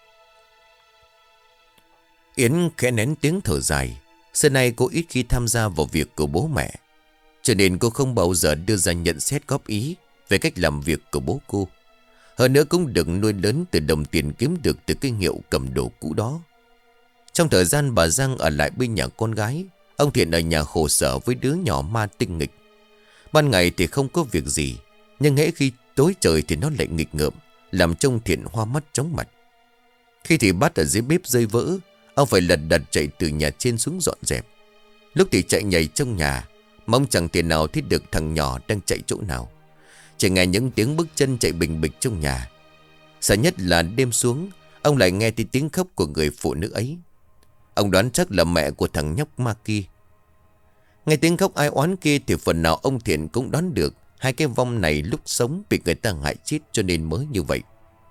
Yến khẽ nén tiếng thở dài. Xưa nay cô ít khi tham gia vào việc của bố mẹ, cho nên cô không bao giờ đưa ra nhận xét góp ý về cách làm việc của bố cô. Hơn nữa cũng được nuôi lớn từ đồng tiền kiếm được từ cái hiệu cầm đồ cũ đó. Trong thời gian bà Giang ở lại bên nhà con gái, ông Thiện ở nhà khổ sở với đứa nhỏ ma tinh nghịch. Ban ngày thì không có việc gì, nhưng hễ khi tối trời thì nó lại nghịch ngợm, làm trông Thiện hoa mắt chóng mặt. Khi thì bát ở dưới bếp rơi vỡ, ông phải lật đật chạy từ nhà trên xuống dọn dẹp. Lúc thì chạy nhảy trong nhà, mong chẳng thể nào thấy được thằng nhỏ đang chạy chỗ nào. Chỉ nghe những tiếng bước chân chạy bình bịch trong nhà. Sợ nhất là đêm xuống, ông lại nghe thấy tiếng khóc của người phụ nữ ấy. Ông đoán chắc là mẹ của thằng nhóc ma kia. Nghe tiếng khóc ai oán kia thì phần nào ông Thiện cũng đoán được hai cái vong này lúc sống bị người ta hại chết cho nên mới như vậy.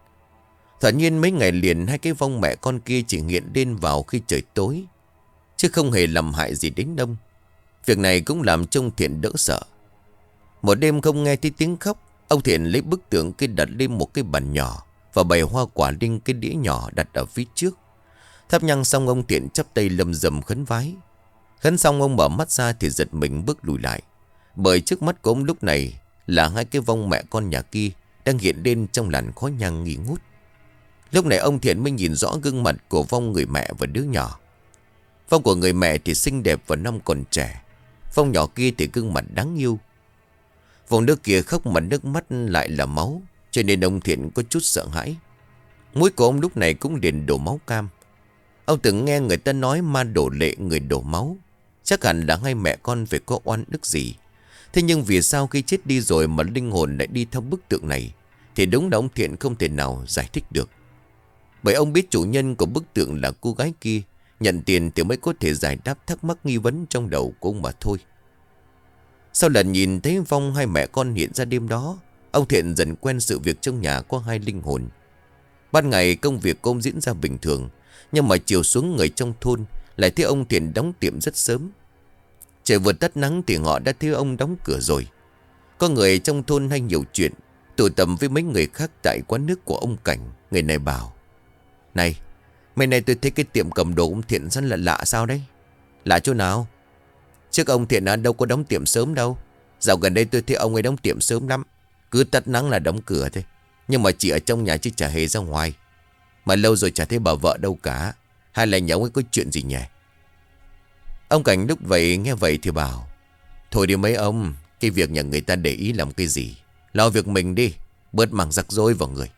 Thật nhiên mấy ngày liền hai cái vong mẹ con kia chỉ hiện lên vào khi trời tối, chứ không hề làm hại gì đến đông. Việc này cũng làm cho ông Thiện đỡ sợ. Một đêm không nghe thấy tiếng khóc, ông Thiện lấy bức tượng kia đặt lên một cái bàn nhỏ và bày hoa quả lên cái đĩa nhỏ đặt ở phía trước. Thắp nhang xong ông Thiện chắp tay lầm rầm khấn vái. Khấn xong ông mở mắt ra thì giật mình bước lùi lại, bởi trước mắt của ông lúc này là hai cái vong mẹ con nhà kia đang hiện lên trong làn khói nhang nghi ngút. Lúc này ông Thiện mới nhìn rõ gương mặt của vong người mẹ và đứa nhỏ. Vong của người mẹ thì xinh đẹp và năm còn trẻ, vong nhỏ kia thì gương mặt đáng yêu. Vong đứa kia khóc mà nước mắt lại là máu, cho nên ông Thiện có chút sợ hãi. Mũi của ông lúc này cũng liền đổ máu cam. Ông từng nghe người ta nói ma đổ lệ người đổ máu, chắc hẳn là hai mẹ con phải có oan đức gì. Thế nhưng vì sao khi chết đi rồi mà linh hồn lại đi theo bức tượng này, thì đúng là ông Thiện không thể nào giải thích được. Bởi ông biết chủ nhân của bức tượng là cô gái kia, nhận tiền thì mới có thể giải đáp thắc mắc nghi vấn trong đầu của ông mà thôi. Sau lần nhìn thấy vong hai mẹ con hiện ra đêm đó, ông Thiện dần quen sự việc trong nhà có hai linh hồn. Ban ngày công việc cũng diễn ra bình thường, nhưng mà chiều xuống người trong thôn lại thấy ông Thiện đóng tiệm rất sớm. Trời vừa tắt nắng thì họ đã thấy ông đóng cửa rồi. Có người trong thôn hay nhiều chuyện, tụ tập với mấy người khác tại quán nước của ông Cảnh. Người này bảo: "Này, mấy nay tôi thấy cái tiệm cầm đồ ông Thiện rất là lạ sao đấy?" "Lạ chỗ nào?" "Trước ông Thiện đâu có đóng tiệm sớm đâu. Dạo gần đây tôi thấy ông ấy đóng tiệm sớm lắm. Cứ tắt nắng là đóng cửa thôi. Nhưng mà chỉ ở trong nhà chứ chả hề ra ngoài. Mà lâu rồi chả thấy bà vợ đâu cả. Hay là nhà ông ấy có chuyện gì nhỉ?" Ông Cảnh lúc vậy nghe vậy thì bảo: "Thôi đi mấy ông, cái việc nhà người ta để ý làm cái gì. Lo việc mình đi, bớt mang rắc rối vào người."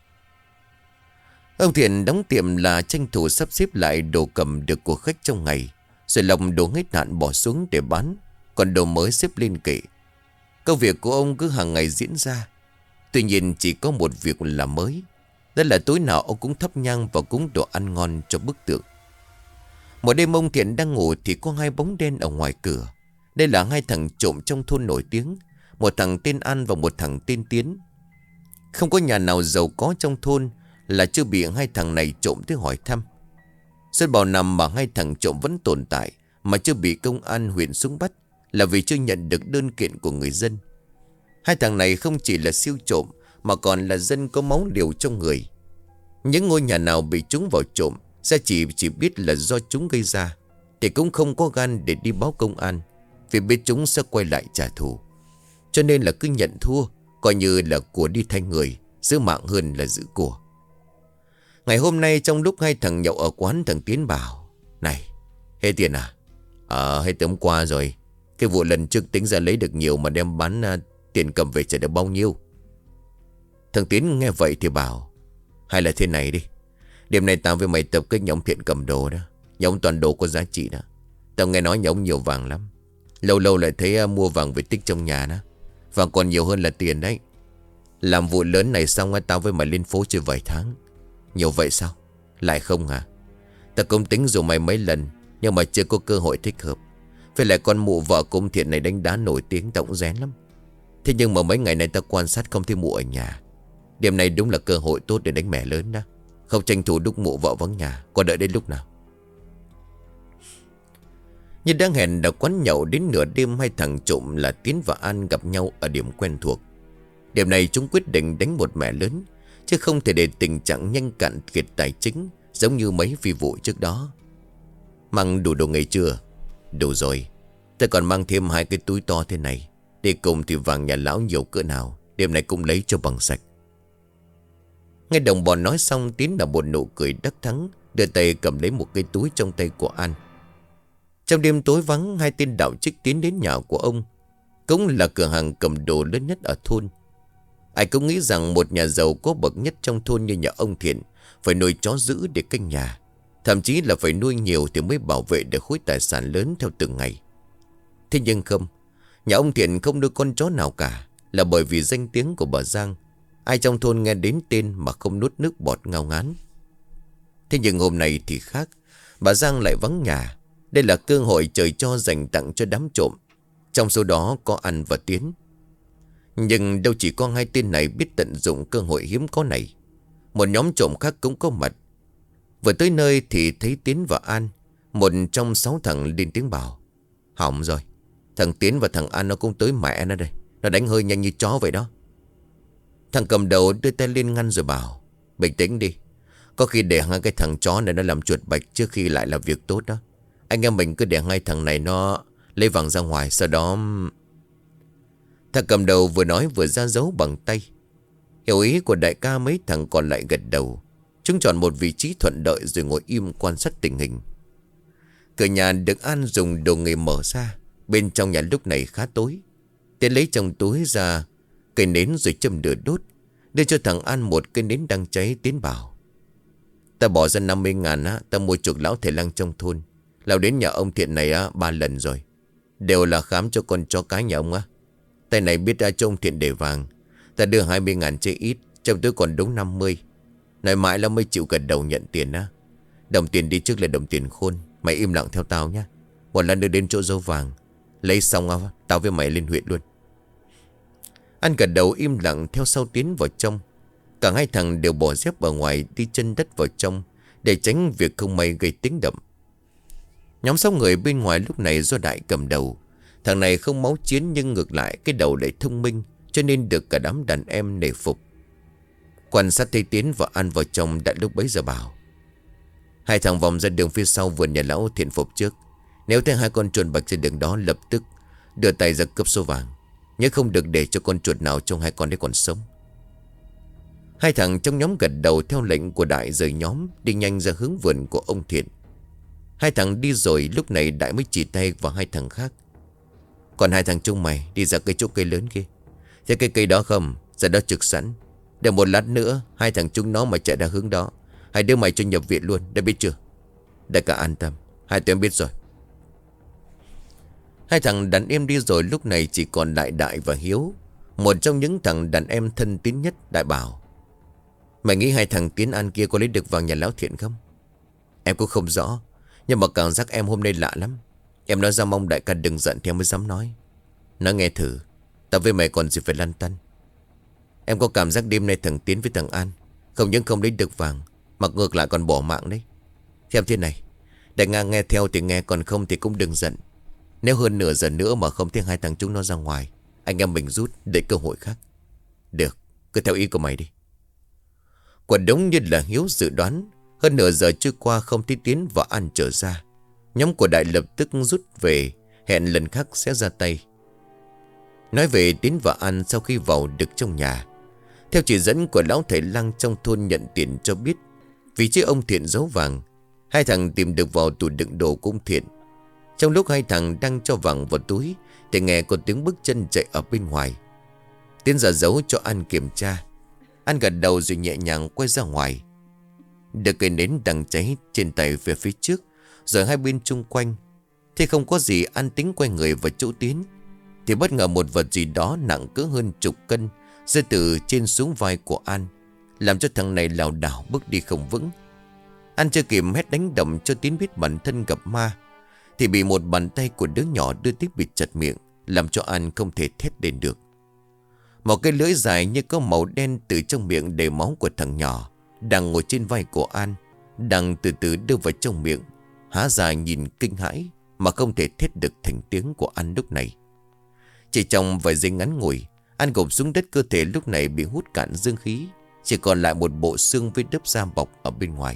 Ông Thiện đóng tiệm là tranh thủ sắp xếp lại đồ cầm được của khách trong ngày, rồi lọc đồ hết hạn bỏ xuống để bán, còn đồ mới xếp lên kệ. Công việc của ông cứ hàng ngày diễn ra. Tuy nhiên chỉ có một việc là mới, đó là tối nào ông cũng thắp nhang và cúng đồ ăn ngon cho bức tượng. Một đêm ông Thiện đang ngủ thì có hai bóng đen ở ngoài cửa. Đây là hai thằng trộm trong thôn nổi tiếng, một thằng tên An và một thằng tên Tiến. Không có nhà nào giàu có trong thôn là chưa bị hai thằng này trộm tới hỏi thăm. Suốt bao năm mà hai thằng trộm vẫn tồn tại mà chưa bị công an huyện xuống bắt là vì chưa nhận được đơn kiện của người dân. Hai thằng này không chỉ là siêu trộm mà còn là dân có máu liều trong người. Những ngôi nhà nào bị chúng vào trộm, Gia chỉ biết là do chúng gây ra, thì cũng không có gan để đi báo công an, vì biết chúng sẽ quay lại trả thù. Cho nên là cứ nhận thua, coi như là của đi thay người, giữ mạng hơn là giữ của. Ngày hôm nay trong lúc hai thằng nhậu ở quán, thằng Tiến bảo: "Này, hết tiền à?" Hết tấm qua rồi. Cái vụ lần trước tính ra lấy được nhiều mà đem bán tiền cầm về trả được bao nhiêu?" Thằng Tiến nghe vậy thì bảo: "Hay là thế này đi, đêm nay tao với mày tập cái nhóm Thiện cầm đồ đó. Nhóm toàn đồ có giá trị đó. Tao nghe nói nhóm nhiều vàng lắm. Lâu lâu lại thấy mua vàng về tích trong nhà đó. Vàng còn nhiều hơn là tiền đấy. Làm vụ lớn này xong tao với mày lên phố chơi vài tháng. Nhiều vậy sao? Lại không hả? Tao cũng tính rủ mày mấy lần, nhưng mà chưa có cơ hội thích hợp. Với lại con mụ vợ của ông Thiện này đánh đá nổi tiếng, tao cũng rén lắm. Thế nhưng mà mấy ngày nay tao quan sát không thấy mụ ở nhà. Đêm nay đúng là cơ hội tốt để đánh mẹ lớn đó. Không tranh thủ lúc mụ vợ vắng nhà, còn đợi đến lúc nào?" Như đang hẹn đã quán nhậu, đến nửa đêm hai thằng trộm là Tiến và An gặp nhau ở điểm quen thuộc. Đêm này chúng quyết định đánh một mẹ lớn, chứ không thể để tình trạng nhanh cạn kiệt tài chính giống như mấy phi vụ trước đó. "Mang đủ đồ nghề chưa?" "Đủ rồi. Ta còn mang thêm hai cái túi to thế này. Đi cùng thì vàng nhà lão nhiều cỡ nào, đêm nay cũng lấy cho bằng sạch." Nghe đồng bọn nói xong, Tiến là một nụ cười đắc thắng, đưa tay cầm lấy một cái túi trong tay của An. Trong đêm tối vắng, hai tên đạo trích tiến đến nhà của ông, cũng là cửa hàng cầm đồ lớn nhất ở thôn. Ai cũng nghĩ rằng một nhà giàu có bậc nhất trong thôn như nhà ông Thiện phải nuôi chó dữ để canh nhà, thậm chí là phải nuôi nhiều thì mới bảo vệ được khối tài sản lớn theo từng ngày. Thế nhưng không, nhà ông Thiện không nuôi con chó nào cả, là bởi vì danh tiếng của bà Giang. Ai trong thôn nghe đến tên mà không nuốt nước bọt ngao ngán. Thế nhưng hôm nay thì khác, bà Giang lại vắng nhà. Đây là cơ hội trời cho dành tặng cho đám trộm, trong số đó có An và Tiến. Nhưng đâu chỉ có hai tên này biết tận dụng cơ hội hiếm có này. Một nhóm trộm khác cũng có mặt. Vừa tới nơi thì thấy Tiến và An. Một trong 6 thằng lên tiếng bảo: "Hỏng rồi, thằng Tiến và thằng An nó cũng tới mẹ nó đây. Nó đánh hơi nhanh như chó vậy đó." Thằng cầm đầu đưa tay lên ngăn rồi bảo: "Bình tĩnh đi. Có khi để hai cái thằng chó này nó làm chuột bạch trước khi lại làm việc tốt đó. Anh em mình cứ để hai thằng này nó lấy vàng ra ngoài, sau đó..." Thằng cầm đầu vừa nói vừa ra dấu bằng tay. Hiểu ý của đại ca, mấy thằng còn lại gật đầu. Chúng chọn một vị trí thuận lợi rồi ngồi im quan sát tình hình. Cửa nhà được An dùng đồ nghề mở ra. Bên trong nhà lúc này khá tối. Tiến lấy trong túi ra cây nến rồi châm lửa đốt, đưa cho thằng An một cây nến đang cháy. Tiến bảo: "Ta bỏ ra 50.000 á, ta mua chuộc lão thầy lang trong thôn. Lão đến nhà ông Thiện này 3 lần rồi, đều là khám cho con chó cái nhà ông á. Tay này biết ra cho ông Thiện để vàng. Ta đưa 20.000 chơi ít, trong túi còn đúng 50. Nói mãi là mới chịu gật đầu nhận tiền á. Đồng tiền đi trước là đồng tiền khôn. Mày im lặng theo tao nhá. Một lần đưa đến chỗ dấu vàng, Lấy xong tao với mày lên huyện luôn. An gật đầu im lặng theo sau tiến vào trong. Cả hai thằng đều bỏ dép ở ngoài đi chân đất vào trong để tránh việc không may gây tiếng động. Nhóm 6 người bên ngoài lúc này do Đại cầm đầu. Thằng này không máu chiến nhưng ngược lại cái đầu lại thông minh, cho nên được cả đám đàn em nể phục. Quan sát thấy Tiến và An vào trong đã lúc bấy giờ bảo: hai thằng vòng ra đường phía sau vườn nhà lão Thiện Phục trước. Nếu thấy hai con chuột bạch trên đường đó lập tức đưa tay ra cướp số vàng. Nhớ không được để cho con chuột nào trong hai con đấy còn sống. Hai thằng trong nhóm gật đầu theo lệnh của Đại rời nhóm đi nhanh ra hướng vườn của ông Thiện. Hai thằng đi rồi lúc này Đại mới chỉ tay vào hai thằng khác: còn hai thằng chúng mày đi ra cái chỗ cây lớn kia. Thấy cái cây đó không? Ra đó trực sẵn. Để một lát nữa hai thằng chúng nó mà chạy ra hướng đó, hai đứa mày cho nhập viện luôn, đã biết chưa? Đại ca an tâm, hai tụi em biết rồi. Hai thằng đàn em đi rồi lúc này chỉ còn lại Đại và Hiếu, một trong những thằng đàn em thân tín nhất. Đại bảo: mày nghĩ hai thằng Tiến An kia có lấy được vàng nhà lão Thiện không? Em cũng không rõ, nhưng mà cảm giác em hôm nay lạ lắm. Em nói ra mong đại ca đừng giận thì em mới dám nói. Nói nghe thử, tao với mày còn gì phải lăn tăn. Em có cảm giác đêm nay thằng Tiến với thằng An không những không lấy được vàng mà ngược lại còn bỏ mạng đấy. Theo thế này, đại ngang nghe theo thì nghe, còn không thì cũng đừng giận. Nếu hơn nửa giờ nữa mà không thấy hai thằng chúng nó ra ngoài, anh em mình rút để cơ hội khác. Được, cứ theo ý của mày đi. Quả đúng như là Hiếu dự đoán. Hơn nửa giờ trôi qua không thấy Tiến và An trở ra. Nhóm của Đại lập tức rút về, hẹn lần khác sẽ ra tay. Nói về Tiến và An sau khi vào được trong nhà, theo chỉ dẫn của lão thầy lang trong thôn nhận tiền cho biết vị trí ông Thiện giấu vàng. Hai thằng tìm được vào tủ đựng đồ của ông Thiện. Trong lúc hai thằng đang cho vàng vào túi thì nghe có tiếng bước chân chạy ở bên ngoài. Tiến ra giấu cho An kiểm tra. An gật đầu rồi nhẹ nhàng quay ra ngoài. Được cây nến đang cháy trên tay về phía trước, rồi hai bên chung quanh. Thế không có gì, An tính quay người vào chỗ Tiến thì bất ngờ một vật gì đó nặng cỡ hơn chục cân rơi từ trên xuống vai của An, làm cho thằng này lảo đảo bước đi không vững. An chưa kịp hét đánh động cho Tiến biết bản thân gặp ma thì bị một bàn tay của đứa nhỏ đưa tiếp bịt chặt miệng, làm cho An không thể thét lên được. Một cái lưỡi dài như có màu đen từ trong miệng đầy máu của thằng nhỏ đang ngồi trên vai của An, đang từ từ đưa vào trong miệng. Há ra nhìn kinh hãi mà không thể thét được thành tiếng của An lúc này. Chỉ trong vài giây ngắn ngủi, An gục xuống đất, cơ thể lúc này bị hút cạn dương khí, chỉ còn lại một bộ xương với lớp da bọc ở bên ngoài.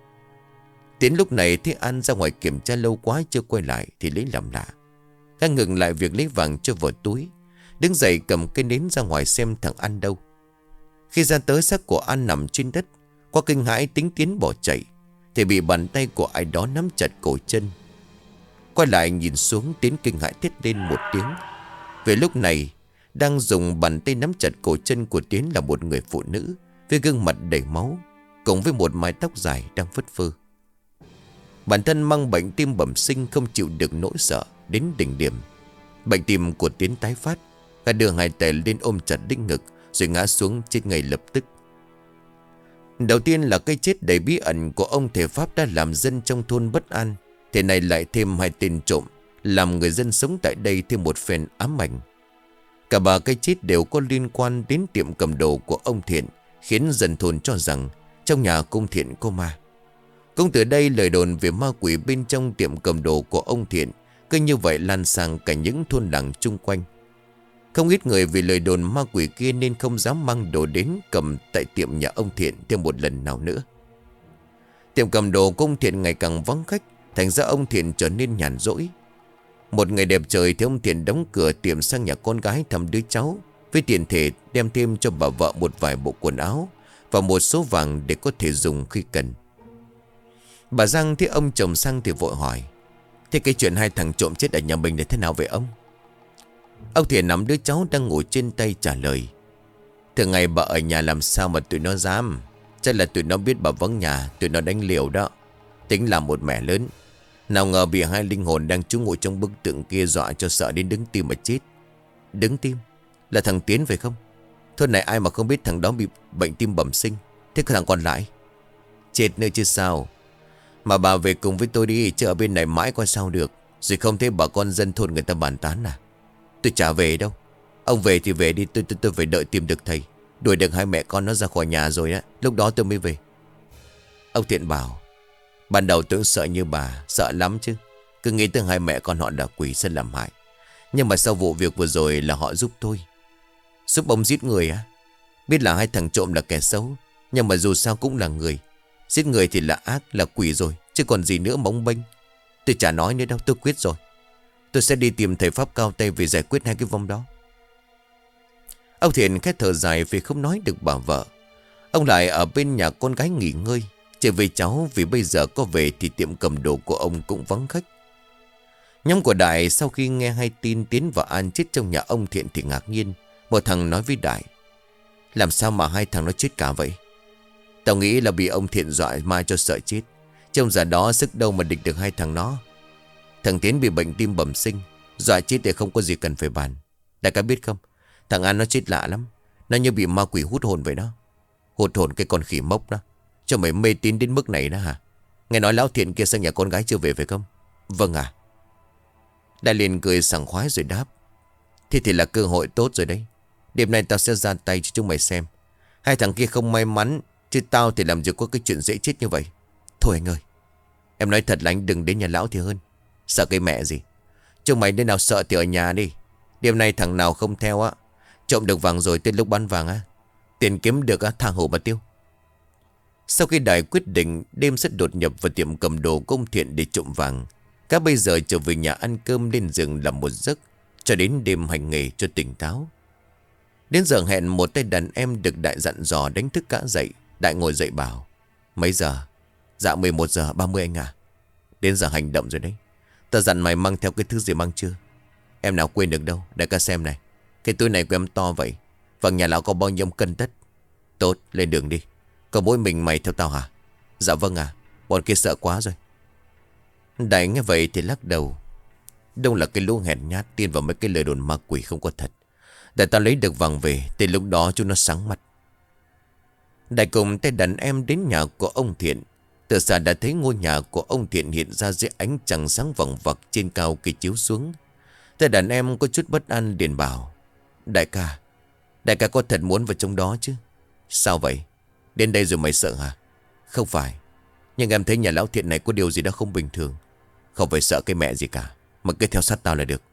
Tiến lúc này thấy An ra ngoài kiểm tra lâu quá chưa quay lại thì lấy làm lạ. Gã ngừng lại việc lấy vàng cho vào túi, đứng dậy cầm cây nến ra ngoài xem thằng An đâu. Khi ra tới xác của An nằm trên đất, qua kinh hãi tính Tiến bỏ chạy thì bị bàn tay của ai đó nắm chặt cổ chân. Quay lại nhìn xuống, Tiến kinh hãi thét lên một tiếng. Về lúc này, đang dùng bàn tay nắm chặt cổ chân của Tiến là một người phụ nữ với gương mặt đầy máu, cùng với một mái tóc dài đang phất phơ. Bản thân mang bệnh tim bẩm sinh, không chịu được nỗi sợ đến đỉnh điểm. Bệnh tim của Tiến tái phát. Gã đưa hai tay lên ôm chặt đĩnh ngực rồi ngã xuống chết ngay lập tức. Đầu tiên là cái chết đầy bí ẩn của ông thầy Pháp đã làm dân trong thôn bất an. Thế này lại thêm hai tên trộm, làm người dân sống tại đây thêm một phen ám ảnh. Cả ba cái chết đều có liên quan đến tiệm cầm đồ của ông Thiện, khiến dân thôn cho rằng trong nhà ông Thiện có ma. Cũng từ đây lời đồn về ma quỷ bên trong tiệm cầm đồ của ông Thiện cứ như vậy lan sang cả những thôn làng chung quanh. Không ít người vì lời đồn ma quỷ kia nên không dám mang đồ đến cầm tại tiệm nhà ông Thiện thêm một lần nào nữa. Tiệm cầm đồ của ông Thiện ngày càng vắng khách, thành ra ông Thiện trở nên nhàn rỗi. Một ngày đẹp trời thì ông Thiện đóng cửa tiệm sang nhà con gái thăm đứa cháu, với tiền thể đem thêm cho bà vợ một vài bộ quần áo và một số vàng để có thể dùng khi cần. Bà Giang thấy ông chồng sang thì vội hỏi: thế cái chuyện hai thằng trộm chết ở nhà mình là thế nào vậy ông? Ông Thiện nắm đứa cháu đang ngủ trên tay trả lời: thường ngày bà ở nhà làm sao mà tụi nó dám. Chắc là tụi nó biết bà vắng nhà, tụi nó đánh liều đó. Tính là một mẻ lớn. Nào ngờ bị hai linh hồn đang trú ngụ trong bức tượng kia dọa cho sợ đến đứng tim mà chết. Đứng tim? Là thằng Tiến phải không? Thôn này ai mà không biết thằng đó bị bệnh tim bẩm sinh. Thế cái thằng còn lại? Chết nữa chứ sao. Mà bà về cùng với tôi đi, chứ ở bên này mãi coi sao được. Rồi không thấy bà con dân thôn người ta bàn tán à? Tôi chả về đâu. Ông về thì về đi, tôi phải đợi tìm được thầy. Đuổi được hai mẹ con nó ra khỏi nhà rồi á, lúc đó tôi mới về. Ông Thiện bảo: ban đầu tôi sợ như bà, sợ lắm chứ. Cứ nghĩ tới hai mẹ con họ là quỷ sẽ làm hại. Nhưng mà sau vụ việc vừa rồi là họ giúp tôi. Giúp ông giết người á? Biết là hai thằng trộm là kẻ xấu, nhưng mà dù sao cũng là người. Giết người thì là ác, là quỷ rồi, chứ còn gì nữa bóng bênh. Tôi chả nói nữa đâu, tôi quyết rồi. Tôi sẽ đi tìm thầy pháp cao tay về giải quyết hai cái vong đó. Ông Thiện khẽ thở dài vì không nói được bà vợ. Ông lại ở bên nhà con gái nghỉ ngơi, chỉ vì cháu, vì bây giờ có về thì tiệm cầm đồ của ông cũng vắng khách. Nhóm của Đại sau khi nghe hai tin Tiến và An chết trong nhà ông Thiện thì ngạc nhiên. Một thằng nói với Đại: làm sao mà hai thằng nó chết cả vậy? Tao nghĩ là bị ông Thiện dọa ma cho sợ chết. Trong giờ đó sức đâu mà địch được hai thằng nó. Thằng Tiến bị bệnh tim bẩm sinh, dọa chết thì không có gì cần phải bàn. Đại ca biết không, thằng An nó chết lạ lắm. Nó như bị ma quỷ hút hồn vậy đó. Hút hồn cái con khỉ mốc đó. Cho mày mê tín đến mức này đó hả? Nghe nói lão Thiện kia sang nhà con gái chưa về phải không? Vâng à. Đại liền cười sảng khoái rồi đáp: thế thì là cơ hội tốt rồi đấy. Đêm nay tao sẽ ra tay cho chúng mày xem. Hai thằng kia không may mắn, chứ tao thì làm gì có cái chuyện dễ chết như vậy. Thôi anh ơi, em nói thật là anh đừng đến nhà lão thì hơn. Sợ cái mẹ gì. Chúng mày đến nào sợ thì ở nhà đi. Đêm nay thằng nào không theo á, trộm được vàng rồi tới lúc bán vàng á, tiền kiếm được á, tha hồ mà tiêu. Sau khi Đại quyết định đêm sẽ đột nhập vào tiệm cầm đồ của ông Thiện để trộm vàng, cả bây giờ trở về nhà ăn cơm lên giường làm một giấc, cho đến đêm hành nghề cho tỉnh táo. Đến giờ hẹn một tay đàn em được Đại dặn dò đánh thức cả dậy. Đại ngồi dậy bảo: mấy giờ? Dạ 11 giờ 30 anh à. Đến giờ hành động rồi đấy. Ta dặn mày mang theo cái thứ gì mang chưa? Em nào quên được đâu. Đại ca xem này, cái túi này của em to vậy. Vâng, nhà lão có bao nhiêu cân tất? Tốt, lên đường đi. Có mỗi mình mày theo tao hả? Dạ vâng à. Bọn kia sợ quá rồi. Đại nghe vậy thì lắc đầu. Đâu là cái lũ hèn nhát tin vào mấy cái lời đồn ma quỷ không có thật. Để tao lấy được vàng về thì lúc đó chúng nó sáng mắt. Đại cùng tay đàn em đến nhà của ông Thiện. Từ xa đã thấy ngôi nhà của ông Thiện hiện ra dưới ánh trăng sáng vằng vặc trên cao cây chiếu xuống. Tay đàn em có chút bất an liền bảo: đại ca có thật muốn vào trong đó chứ? Sao vậy? Đến đây rồi mày sợ hả? Không phải, nhưng em thấy nhà lão Thiện này có điều gì đó không bình thường. Không phải sợ cái mẹ gì cả, mà cứ theo sát tao là được.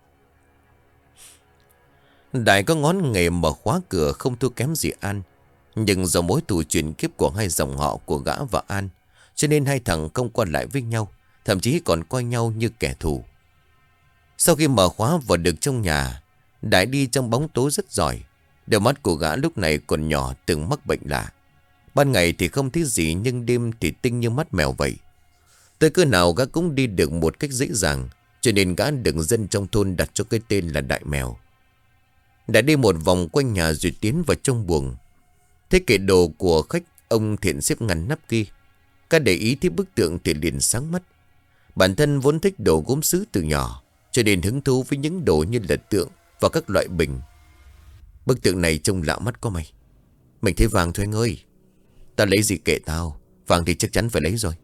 Đại có ngón nghề mở khóa cửa không thua kém gì An. Nhưng do mối thù truyền kiếp của hai dòng họ của gã và An, cho nên hai thằng không qua lại với nhau, thậm chí còn coi nhau như kẻ thù. Sau khi mở khóa vào được trong nhà, Đại đi trong bóng tối rất giỏi. Đôi mắt của gã lúc này còn nhỏ, từng mắc bệnh lạ. Ban ngày thì không thấy gì, nhưng đêm thì tinh như mắt mèo vậy. Tới cỡ nào gã cũng đi được một cách dễ dàng, cho nên gã được dân trong thôn đặt cho cái tên là Đại Mèo. Đã đi một vòng quanh nhà rồi tiến vào trong buồng. Thấy kệ đồ của khách ông Thiện xếp ngăn nắp kia, cả để ý thấy bức tượng thì liền sáng mắt. Bản thân vốn thích đồ gốm sứ từ nhỏ, cho nên hứng thú với những đồ như là tượng và các loại bình. Bức tượng này trông lạ mắt có mày. Mình thấy vàng thôi anh ơi. Tao lấy gì kệ tao, vàng thì chắc chắn phải lấy rồi.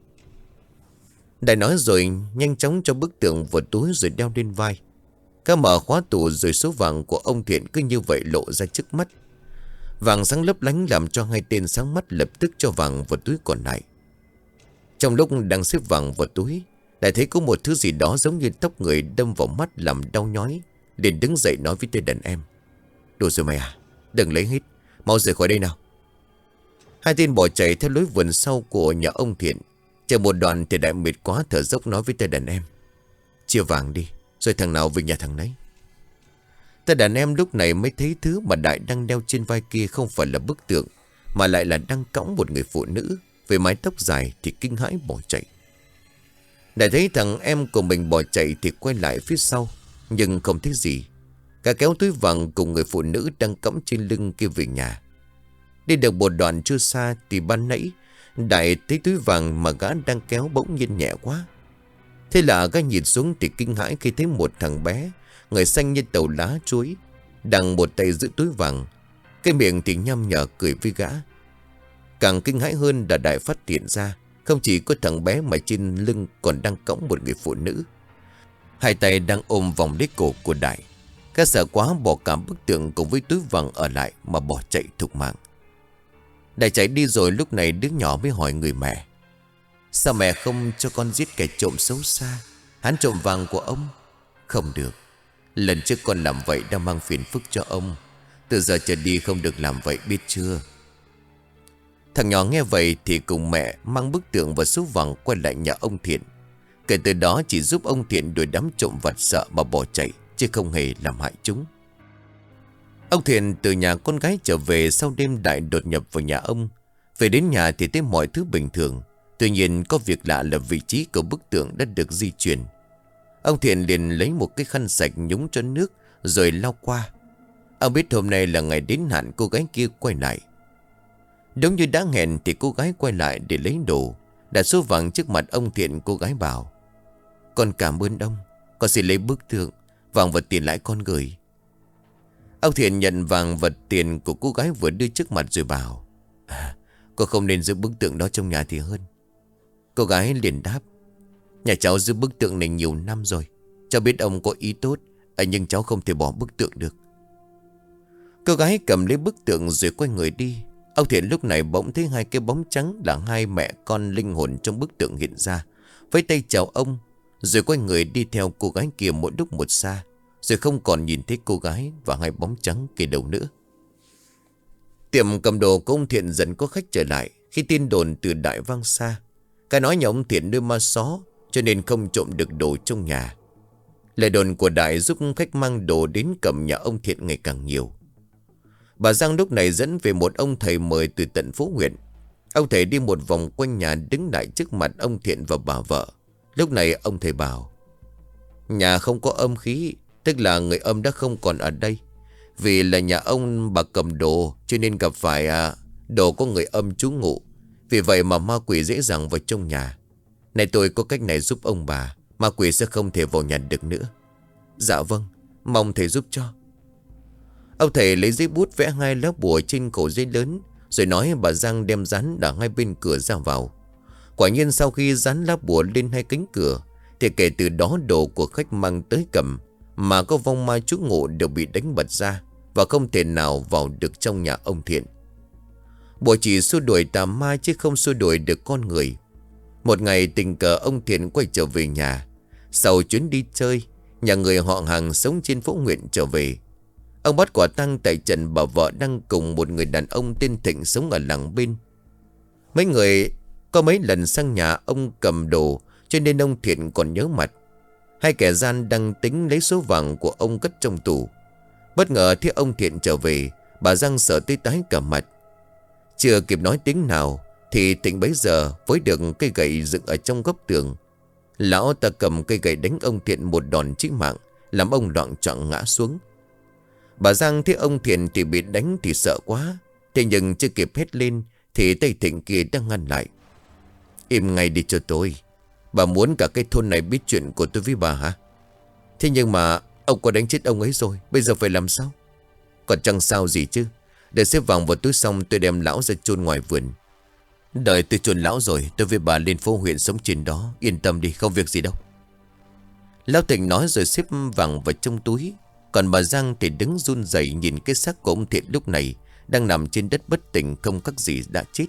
Đại nói rồi nhanh chóng cho bức tượng vào túi rồi đeo lên vai. Cả mở khóa tủ rồi số vàng của ông Thiện cứ như vậy lộ ra trước mắt. Vàng sáng lấp lánh làm cho hai tên sáng mắt, lập tức cho vàng vào túi còn lại. Trong lúc đang xếp vàng vào túi, Đại thấy có một thứ gì đó giống như tóc người đâm vào mắt làm đau nhói. Liền đứng dậy nói với tên đàn em: đủ rồi mày à, đừng lấy hết, mau rời khỏi đây nào. Hai tên bỏ chạy theo lối vườn sau của nhà ông Thiện. Chờ một đoạn thì Đại mệt quá thở dốc nói với tên đàn em: chia vàng đi, rồi thằng nào về nhà thằng nấy. Tên đàn em lúc này mới thấy thứ mà Đại đang đeo trên vai kia không phải là bức tượng, mà lại là đang cõng một người phụ nữ với mái tóc dài thì kinh hãi bỏ chạy. Đại thấy thằng em của mình bỏ chạy thì quay lại phía sau, nhưng không thấy gì. Cả kéo túi vàng cùng người phụ nữ đang cõng trên lưng kia về nhà. Đi được một đoạn chưa xa thì ban nãy Đại thấy túi vàng mà gã đang kéo bỗng nhiên nhẹ quá. Thế là gã nhìn xuống thì kinh hãi khi thấy một thằng bé, người xanh như tàu lá chuối, đang một tay giữ túi vàng, cái miệng thì nhăm nhở cười với gã. Càng kinh hãi hơn là Đại phát hiện ra không chỉ có thằng bé mà trên lưng còn đang cõng một người phụ nữ. Hai tay đang ôm vòng lấy cổ của Đại. Gã sợ quá bỏ cả bức tượng cùng với túi vàng ở lại mà bỏ chạy thục mạng. Đại chạy đi rồi, lúc này đứa nhỏ mới hỏi người mẹ: sao mẹ không cho con giết kẻ trộm xấu xa? Hắn trộm vàng của ông. Không được. Lần trước con làm vậy đã mang phiền phức cho ông. Từ giờ trở đi không được làm vậy, biết chưa? Thằng nhỏ nghe vậy thì cùng mẹ mang bức tượng và số vàng quay lại nhà ông Thiện. Kể từ đó chỉ giúp ông Thiện đuổi đám trộm vặt sợ mà bỏ chạy, chứ không hề làm hại chúng. Ông Thiện từ nhà con gái trở về sau đêm Đại đột nhập vào nhà ông. Về đến nhà thì thấy mọi thứ bình thường. Tuy nhiên có việc lạ là vị trí của bức tượng đã được di chuyển. Ông Thiện liền lấy một cái khăn sạch nhúng cho nước rồi lau qua. Ông biết hôm nay là ngày đến hạn cô gái kia quay lại. Đúng như đã hẹn thì cô gái quay lại để lấy đồ. Đặt số vàng trước mặt ông Thiện, cô gái bảo: con cảm ơn ông. Con xin lấy bức tượng, vàng và tiền lãi con gửi. Ông Thiện nhận vàng vật tiền của cô gái vừa đưa trước mặt rồi bảo: cô không nên giữ bức tượng đó trong nhà thì hơn. Cô gái liền đáp: nhà cháu giữ bức tượng này nhiều năm rồi. Cháu biết ông có ý tốt, nhưng cháu không thể bỏ bức tượng được. Cô gái cầm lấy bức tượng rồi quay người đi. Ông Thiện lúc này bỗng thấy hai cái bóng trắng là hai mẹ con linh hồn trong bức tượng hiện ra, với tay chào ông, rồi quay người đi theo cô gái kia một lúc một xa, rồi không còn nhìn thấy cô gái và hai bóng trắng kia đâu nữa. Tiệm cầm đồ của ông Thiện dần có khách trở lại khi tin đồn từ Đại vang xa. Cái nói nhà ông Thiện nuôi ma só, cho nên không trộm được đồ trong nhà. Lời đồn của Đại giúp khách mang đồ đến cầm nhà ông Thiện ngày càng nhiều. Bà Giang lúc này dẫn về một ông thầy mời từ tận phố huyện. Ông thầy đi một vòng quanh nhà, đứng lại trước mặt ông Thiện và bà vợ. Lúc này ông thầy bảo: nhà không có âm khí, tức là người âm đã không còn ở đây. Vì là nhà ông bà cầm đồ, cho nên gặp phải đồ có người âm trú ngụ. Vì vậy mà ma quỷ dễ dàng vào trong nhà. Này tôi có cách này giúp ông bà, ma quỷ sẽ không thể vào nhà được nữa. Dạ vâng, mong thầy giúp cho. Ông thầy lấy giấy bút vẽ hai lá bùa trên cổ giấy lớn, rồi nói bà Giang đem dán ở hai bên cửa ra vào. Quả nhiên sau khi dán lá bùa lên hai cánh cửa, thì kể từ đó đồ của khách mang tới cầm mà có vong ma trú ngụ đều bị đánh bật ra, và không thể nào vào được trong nhà ông Thiện. Bùa chỉ xua đuổi tà ma chứ không xua đuổi được con người. Một ngày tình cờ ông Thiện quay trở về nhà. Sau chuyến đi chơi, nhà người họ hàng sống trên phố huyện trở về. Ông bắt quả tang tại trận bà vợ đang cùng một người đàn ông tên Thịnh sống ở làng bên. Mấy người có mấy lần sang nhà ông cầm đồ, cho nên ông Thiện còn nhớ mặt. Hai kẻ gian đang tính lấy số vàng của ông cất trong tủ. Bất ngờ thấy ông Thiện trở về, bà Giang sợ tới tái cả mặt. Chưa kịp nói tiếng nào thì Thịnh bấy giờ với được cây gậy dựng ở trong góc tường. Lão ta cầm cây gậy đánh ông Thiện một đòn chí mạng, làm ông loạng choạng ngã xuống. Bà Giang thấy ông Thiện thì bị đánh thì sợ quá. Thế nhưng chưa kịp hét lên thì tay Thịnh kia đang ngăn lại. Im ngay đi cho tôi. Bà muốn cả cái thôn này biết chuyện của tôi với bà hả? Thế nhưng mà ông có đánh chết ông ấy rồi, bây giờ phải làm sao? Còn chẳng sao gì chứ. Để xếp vàng vào túi xong tôi đem lão ra chôn ngoài vườn. Đợi tôi chôn lão rồi tôi với bà lên phố huyện sống trên đó. Yên tâm đi, không việc gì đâu. Lão Thịnh nói rồi xếp vàng vào trong túi. Còn bà Giang thì đứng run rẩy nhìn cái xác của ông Thiện lúc này đang nằm trên đất bất tỉnh, không các gì đã chết.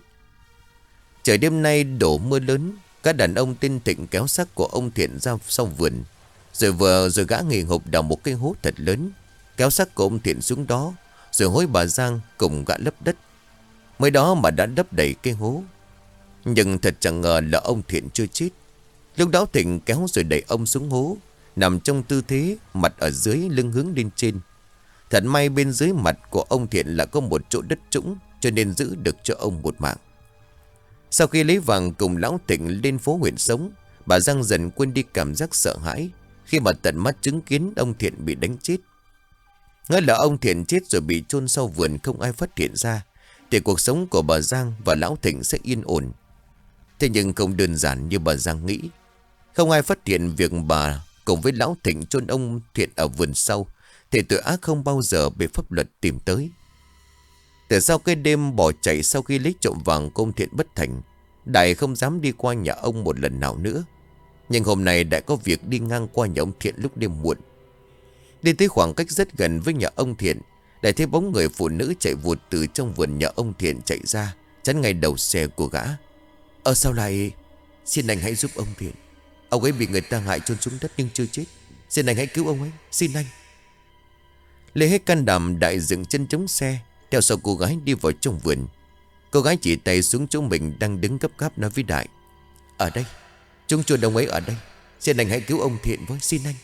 Trời đêm nay đổ mưa lớn. Các đàn ông tên Thịnh kéo xác của ông Thiện ra sau vườn. Rồi gã nghề hộp đào một cái hố thật lớn, kéo xác của ông Thiện xuống đó, rồi hối bà Giang cùng gã lấp đất. Mới đó mà đã đắp đầy cái hố. Nhưng thật chẳng ngờ là ông Thiện chưa chết. Lúc đó Thịnh kéo rồi đẩy ông xuống hố, nằm trong tư thế mặt ở dưới, lưng hướng lên trên. Thật may bên dưới mặt của ông Thiện là có một chỗ đất trũng, cho nên giữ được cho ông một mạng. Sau khi lấy vàng cùng lão Thịnh lên phố huyện sống, bà Giang dần quên đi cảm giác sợ hãi khi mà tận mắt chứng kiến ông Thiện bị đánh chết. Ngỡ là ông Thiện chết rồi bị chôn sau vườn không ai phát hiện ra, thì cuộc sống của bà Giang và lão Thịnh sẽ yên ổn. Thế nhưng không đơn giản như bà Giang nghĩ. Không ai phát hiện việc bà cùng với lão Thịnh chôn ông Thiện ở vườn sau, thì tội ác không bao giờ bị pháp luật tìm tới. Từ sau cái đêm bỏ chạy sau khi lấy trộm vàng của ông Thiện bất thành, Đại không dám đi qua nhà ông một lần nào nữa. Nhưng hôm nay đã có việc đi ngang qua nhà ông Thiện lúc đêm muộn. Đi tới khoảng cách rất gần với nhà ông Thiện, Đại thấy bóng người phụ nữ chạy vụt từ trong vườn nhà ông Thiện chạy ra, chắn ngay đầu xe của gã. Sao lại... Xin anh hãy giúp ông Thiện. Ông ấy bị người ta hại chôn xuống đất nhưng chưa chết. Xin anh hãy cứu ông ấy, xin anh. Lê hết can đảm, Đại dựng chân chống xe, theo sau cô gái đi vào trong vườn. Cô gái chỉ tay xuống chỗ mình đang đứng gấp gáp nói với Đại. Ở đây, chúng chôn ông ấy ở đây. Xin anh hãy cứu ông Thiện với, xin anh.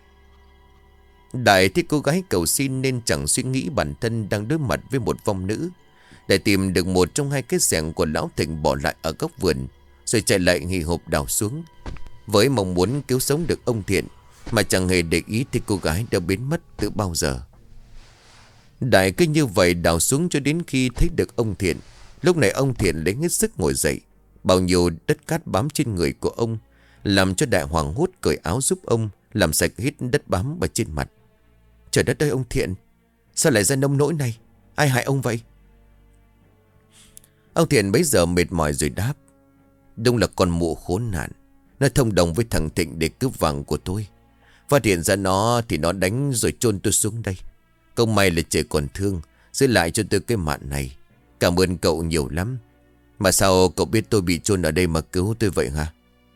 Đại thấy cô gái cầu xin nên chẳng suy nghĩ bản thân đang đối mặt với một vong nữ. Để tìm được một trong hai cái xẻng của lão Thịnh bỏ lại ở góc vườn, rồi chạy lại hì hục đào xuống, với mong muốn cứu sống được ông Thiện, mà chẳng hề để ý thì cô gái đã biến mất từ bao giờ. Đại cứ như vậy đào xuống cho đến khi thấy được ông Thiện. Lúc này ông Thiện lấy hết sức ngồi dậy. Bao nhiêu đất cát bám trên người của ông làm cho Đại hoảng hốt cởi áo giúp ông làm sạch hết đất bám ở trên mặt. Trời đất ơi ông Thiện, sao lại ra nông nỗi này? Ai hại ông vậy? Ông Thiện bấy giờ mệt mỏi rồi đáp. Đúng là con mụ khốn nạn. Nó thông đồng với thằng Thịnh để cướp vàng của tôi. Phát hiện ra nó thì nó đánh rồi chôn tôi xuống đây. Không may là trời còn thương, giữ lại cho tôi cái mạng này. Cảm ơn cậu nhiều lắm. Mà sao cậu biết tôi bị chôn ở đây mà cứu tôi vậy hả?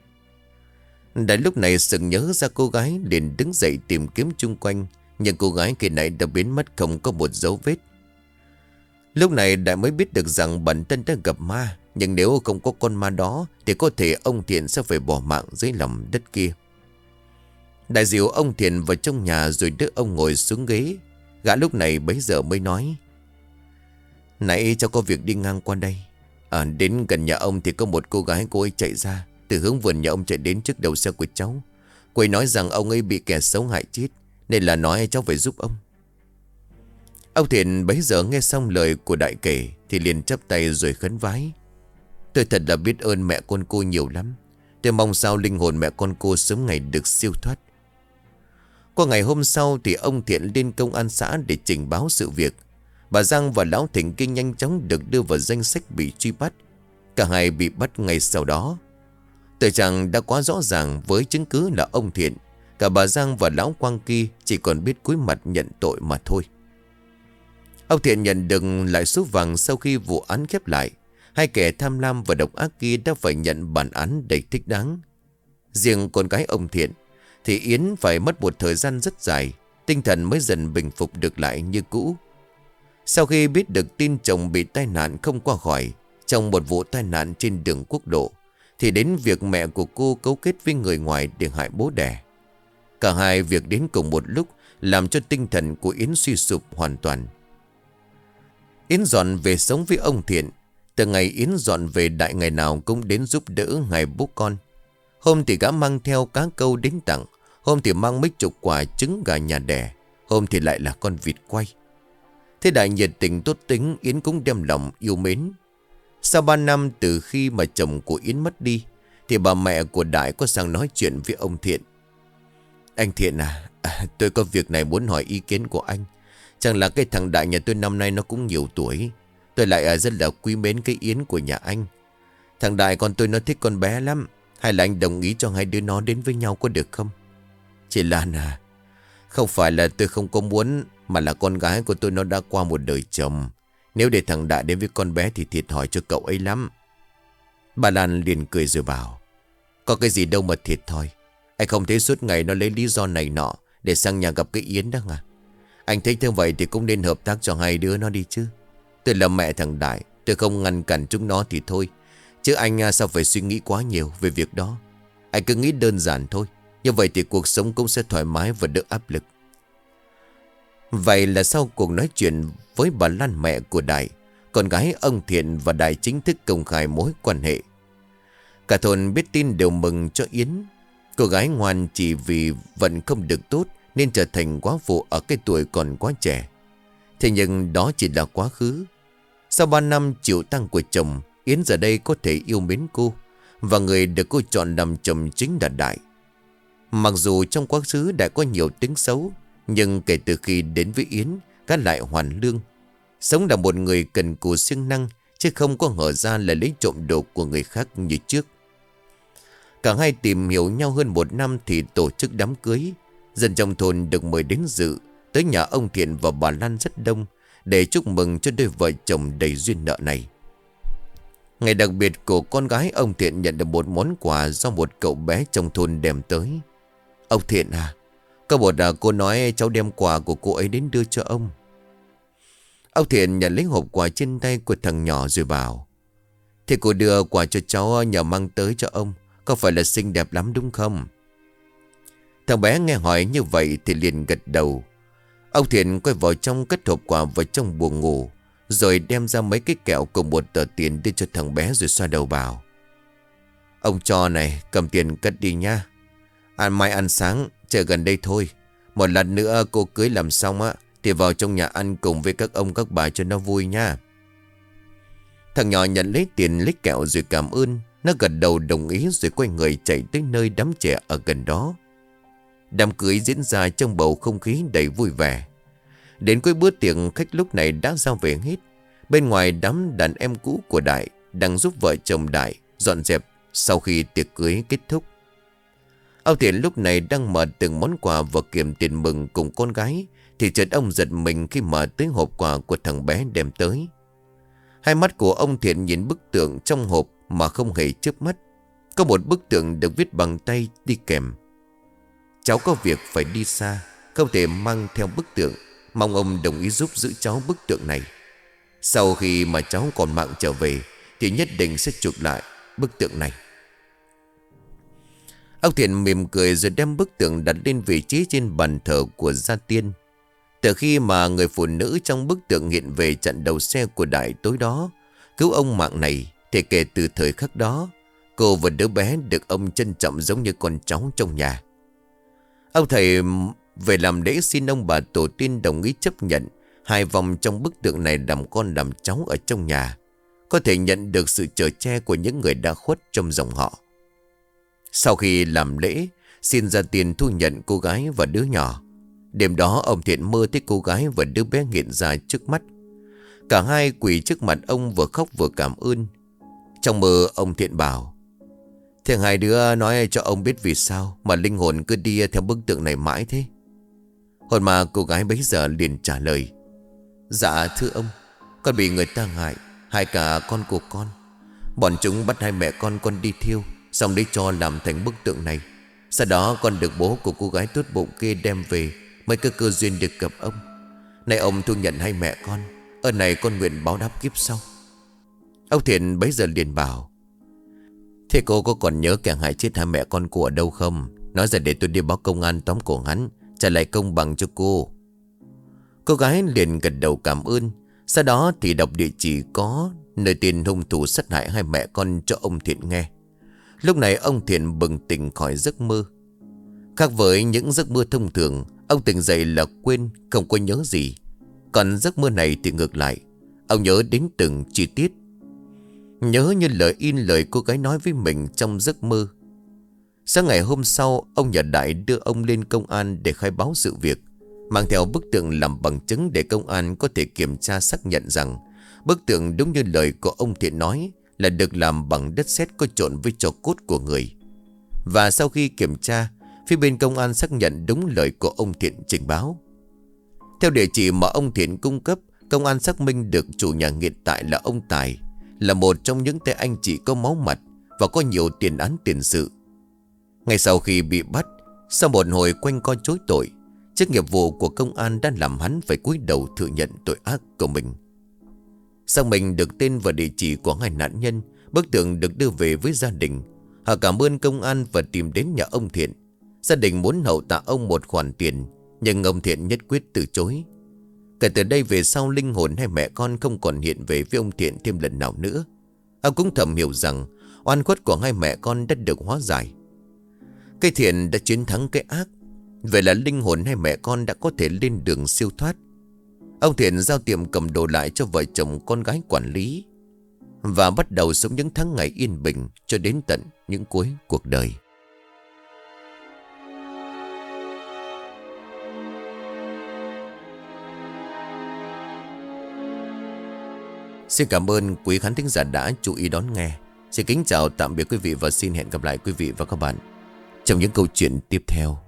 Đại lúc này sừng nhớ ra cô gái, liền đứng dậy tìm kiếm chung quanh. Nhưng cô gái kia nãy đã biến mất, không có một dấu vết. Lúc này Đại mới biết được rằng bản thân đã gặp ma. Nhưng nếu không có con ma đó thì có thể ông Thiện sẽ phải bỏ mạng dưới lòng đất kia. Đại dìu ông Thiện vào trong nhà rồi đưa ông ngồi xuống ghế. Gã lúc này bấy giờ mới nói. Nãy cháu có việc đi ngang qua đây. Đến gần nhà ông thì có một cô gái, cô ấy chạy ra từ hướng vườn nhà ông chạy đến trước đầu xe của cháu. Cô ấy nói rằng ông ấy bị kẻ xấu hại chết, nên là nói cháu phải giúp ông. Ông Thiện bấy giờ nghe xong lời của Đại kể thì liền chắp tay rồi khấn vái. Tôi thật là biết ơn mẹ con cô nhiều lắm. Tôi mong sao linh hồn mẹ con cô sớm ngày được siêu thoát. Qua ngày hôm sau thì ông Thiện lên công an xã để trình báo sự việc. Bà Giang và lão Thịnh kia nhanh chóng được đưa vào danh sách bị truy bắt. Cả hai bị bắt ngay sau đó. Tội trạng đã quá rõ ràng với chứng cứ là ông Thiện. Cả bà Giang và lão Quang kia chỉ còn biết cúi mặt nhận tội mà thôi. Ông Thiện nhận được lại số vàng sau khi vụ án khép lại. Hai kẻ tham lam và độc ác kia đã phải nhận bản án đầy thích đáng. Riêng con gái ông Thiện thì Yến phải mất một thời gian rất dài, tinh thần mới dần bình phục được lại như cũ. Sau khi biết được tin chồng bị tai nạn không qua khỏi trong một vụ tai nạn trên đường quốc lộ, thì đến việc mẹ của cô cấu kết với người ngoài để hại bố đẻ. Cả hai việc đến cùng một lúc làm cho tinh thần của Yến suy sụp hoàn toàn. Yến dọn về sống với ông Thiện. Từ ngày Yến dọn về, Đại ngày nào cũng đến giúp đỡ hai bố con. Hôm thì gã mang theo cá câu đến tặng, hôm thì mang mấy chục quả trứng gà nhà đẻ, hôm thì lại là con vịt quay. Thế Đại nhiệt tình tốt tính, Yến cũng đem lòng yêu mến. Sau 3 năm từ khi mà chồng của Yến mất đi, thì bà mẹ của Đại có sang nói chuyện với ông Thiện. Anh Thiện tôi có việc này muốn hỏi ý kiến của anh. Chẳng là cái thằng Đại nhà tôi năm nay nó cũng nhiều tuổi. Tôi lại rất là quý mến cái Yến của nhà anh. Thằng Đại con tôi nó thích con bé lắm. Hay là anh đồng ý cho hai đứa nó đến với nhau có được không? Chị Lan không phải là tôi không có muốn, mà là con gái của tôi nó đã qua một đời chồng. Nếu để thằng Đại đến với con bé thì thiệt thòi cho cậu ấy lắm. Bà Lan liền cười rồi bảo. Có cái gì đâu mà thiệt thòi. Anh không thấy suốt ngày nó lấy lý do này nọ để sang nhà gặp cái Yến đó à? Anh thấy như vậy thì cũng nên hợp tác cho hai đứa nó đi chứ. Tôi là mẹ thằng Đại, tôi không ngăn cản chúng nó thì thôi. Chứ anh sao phải suy nghĩ quá nhiều về việc đó. Anh cứ nghĩ đơn giản thôi. Như vậy thì cuộc sống cũng sẽ thoải mái và đỡ áp lực. Vậy là sau cuộc nói chuyện với bà Lan, mẹ của Đại, con gái ông Thiện và Đại chính thức công khai mối quan hệ. Cả thôn biết tin đều mừng cho Yến. Cô gái ngoan chỉ vì vận không được tốt nên trở thành quá phụ ở cái tuổi còn quá trẻ. Thế nhưng đó chỉ là quá khứ. Sau 3 năm chịu tang của chồng, Yến giờ đây có thể yêu mến cô, và người được cô chọn làm chồng chính là Đại. Mặc dù trong quá khứ Đại có nhiều tính xấu, nhưng kể từ khi đến với Yến, gã lại hoàn lương. Sống là một người cần cù siêng năng, chứ không có ngờ ra là lấy trộm đồ của người khác như trước. Cả hai tìm hiểu nhau hơn 1 năm thì tổ chức đám cưới. Dân trong thôn được mời đến dự. Tới nhà ông Thiện và bà Lan rất đông để chúc mừng cho đôi vợ chồng đầy duyên nợ này. Ngày đặc biệt của con gái ông Thiện nhận được một món quà do một cậu bé trong thôn đem tới. Ông Thiện à, có một cô nói cháu đem quà của cô ấy đến đưa cho ông. Ông Thiện nhận lấy hộp quà trên tay của thằng nhỏ rồi bảo: Thế cô đưa quà cho cháu nhờ mang tới cho ông, có phải là xinh đẹp lắm đúng không? Thằng bé nghe hỏi như vậy thì liền gật đầu. Ông Thiện quay vào trong cất hộp quà vào trong buồng ngủ, rồi đem ra mấy cái kẹo cùng một tờ tiền đưa cho thằng bé rồi xoa đầu bảo: Ông cho này, cầm tiền cất đi nha. Mai ăn sáng, chờ gần đây thôi. Một lần nữa cô cưới làm xong á thì vào trong nhà ăn cùng với các ông các bà cho nó vui nha. Thằng nhỏ nhận lấy tiền lấy kẹo rồi cảm ơn. Nó gật đầu đồng ý rồi quay người chạy tới nơi đám trẻ ở gần đó. Đám cưới diễn ra trong bầu không khí đầy vui vẻ. Đến cuối bữa tiệc, khách lúc này đã ra về hết. Bên ngoài đám đàn em cũ của Đại đang giúp vợ chồng Đại dọn dẹp sau khi tiệc cưới kết thúc. Ông Thiện lúc này đang mở từng món quà và kiểm tiền mừng cùng con gái, thì chợt ông giật mình khi mở tới hộp quà của thằng bé đem tới. Hai mắt của ông Thiện nhìn bức tượng trong hộp mà không hề chớp mắt. Có một bức tượng được viết bằng tay đi kèm: Cháu có việc phải đi xa, không thể mang theo bức tượng. Mong ông đồng ý giúp giữ cháu bức tượng này. Sau khi mà cháu còn mạng trở về thì nhất định sẽ chuộc lại bức tượng này. Ông Thiện mỉm cười rồi đem bức tượng đặt lên vị trí trên bàn thờ của gia tiên. Từ khi mà người phụ nữ trong bức tượng hiện về chặn đầu xe của Đại tối đó, cứu ông mạng này, thì kể từ thời khắc đó, cô và đứa bé được ông trân trọng giống như con cháu trong nhà. Ông thầy về làm lễ xin ông bà tổ tiên đồng ý chấp nhận 2 vòng trong bức tượng này làm con làm cháu ở trong nhà, có thể nhận được sự chở che của những người đã khuất trong dòng họ. Sau khi làm lễ, xin ra tiền thu nhận cô gái và đứa nhỏ. Đêm đó ông Thiện mơ thấy cô gái và đứa bé hiện ra trước mắt. Cả hai quỳ trước mặt ông vừa khóc vừa cảm ơn. Trong mơ ông Thiện bảo: Thế hai đứa nói cho ông biết vì sao mà linh hồn cứ đi theo bức tượng này mãi thế? Hồn ma cô gái bấy giờ liền trả lời: Dạ thưa ông, con bị người ta hại, hại cả con của con. Bọn chúng bắt hai mẹ con đi thiêu, xong đấy cho làm thành bức tượng này. Sau đó con được bố của cô gái tốt bụng kia đem về, mới có cơ duyên được gặp ông. Nay ông thu nhận hai mẹ con, ơn này con nguyện báo đáp kiếp sau. Ông Thiện bấy giờ liền bảo: Thế cô có còn nhớ kẻ hại chết hai mẹ con cô ở đâu không? Nói ra để tôi đi báo công an tóm cổ hắn, trả lại công bằng cho cô. Cô gái liền gật đầu cảm ơn. Sau đó thì đọc địa chỉ có nơi tiền hung thủ sát hại hai mẹ con cho ông Thiện nghe. Lúc này ông Thiện bừng tỉnh khỏi giấc mơ. Khác với những giấc mơ thông thường, ông tỉnh dậy là quên, không có nhớ gì. Còn giấc mơ này thì ngược lại, ông nhớ đến từng chi tiết, nhớ như lời in lời cô gái nói với mình trong giấc mơ. Sáng ngày hôm sau, ông nhờ Đại đưa ông lên công an để khai báo sự việc, mang theo bức tượng làm bằng chứng để công an có thể kiểm tra xác nhận rằng bức tượng đúng như lời của ông Thiện nói là được làm bằng đất sét có trộn với tro cốt của người. Và sau khi kiểm tra, phía bên công an xác nhận đúng lời của ông Thiện trình báo. Theo địa chỉ mà ông Thiện cung cấp, công an xác minh được chủ nhà hiện tại là ông Tài, là một trong những tay anh chị có máu mặt và có nhiều tiền án tiền sự. Ngay sau khi bị bắt, sau một hồi quanh co chối tội, chức nghiệp vụ của công an đã làm hắn phải cúi đầu thừa nhận tội ác của mình. Sau mình được tên và địa chỉ của hai nạn nhân, bức tượng được đưa về với gia đình. Họ cảm ơn công an và tìm đến nhà ông Thiện. Gia đình muốn hậu tạ ông một khoản tiền, nhưng ông Thiện nhất quyết từ chối. Kể từ đây về sau, linh hồn hai mẹ con không còn hiện về với ông Thiện thêm lần nào nữa. Ông cũng thầm hiểu rằng oan khuất của hai mẹ con đã được hóa giải. Cái thiện đã chiến thắng cái ác. Vậy là linh hồn hai mẹ con đã có thể lên đường siêu thoát. Ông Thiện giao tiệm cầm đồ lại cho vợ chồng con gái quản lý, và bắt đầu sống những tháng ngày yên bình cho đến tận những cuối cuộc đời. Xin cảm ơn quý khán thính giả đã chú ý đón nghe. Xin kính chào tạm biệt quý vị và xin hẹn gặp lại quý vị và các bạn trong những câu chuyện tiếp theo.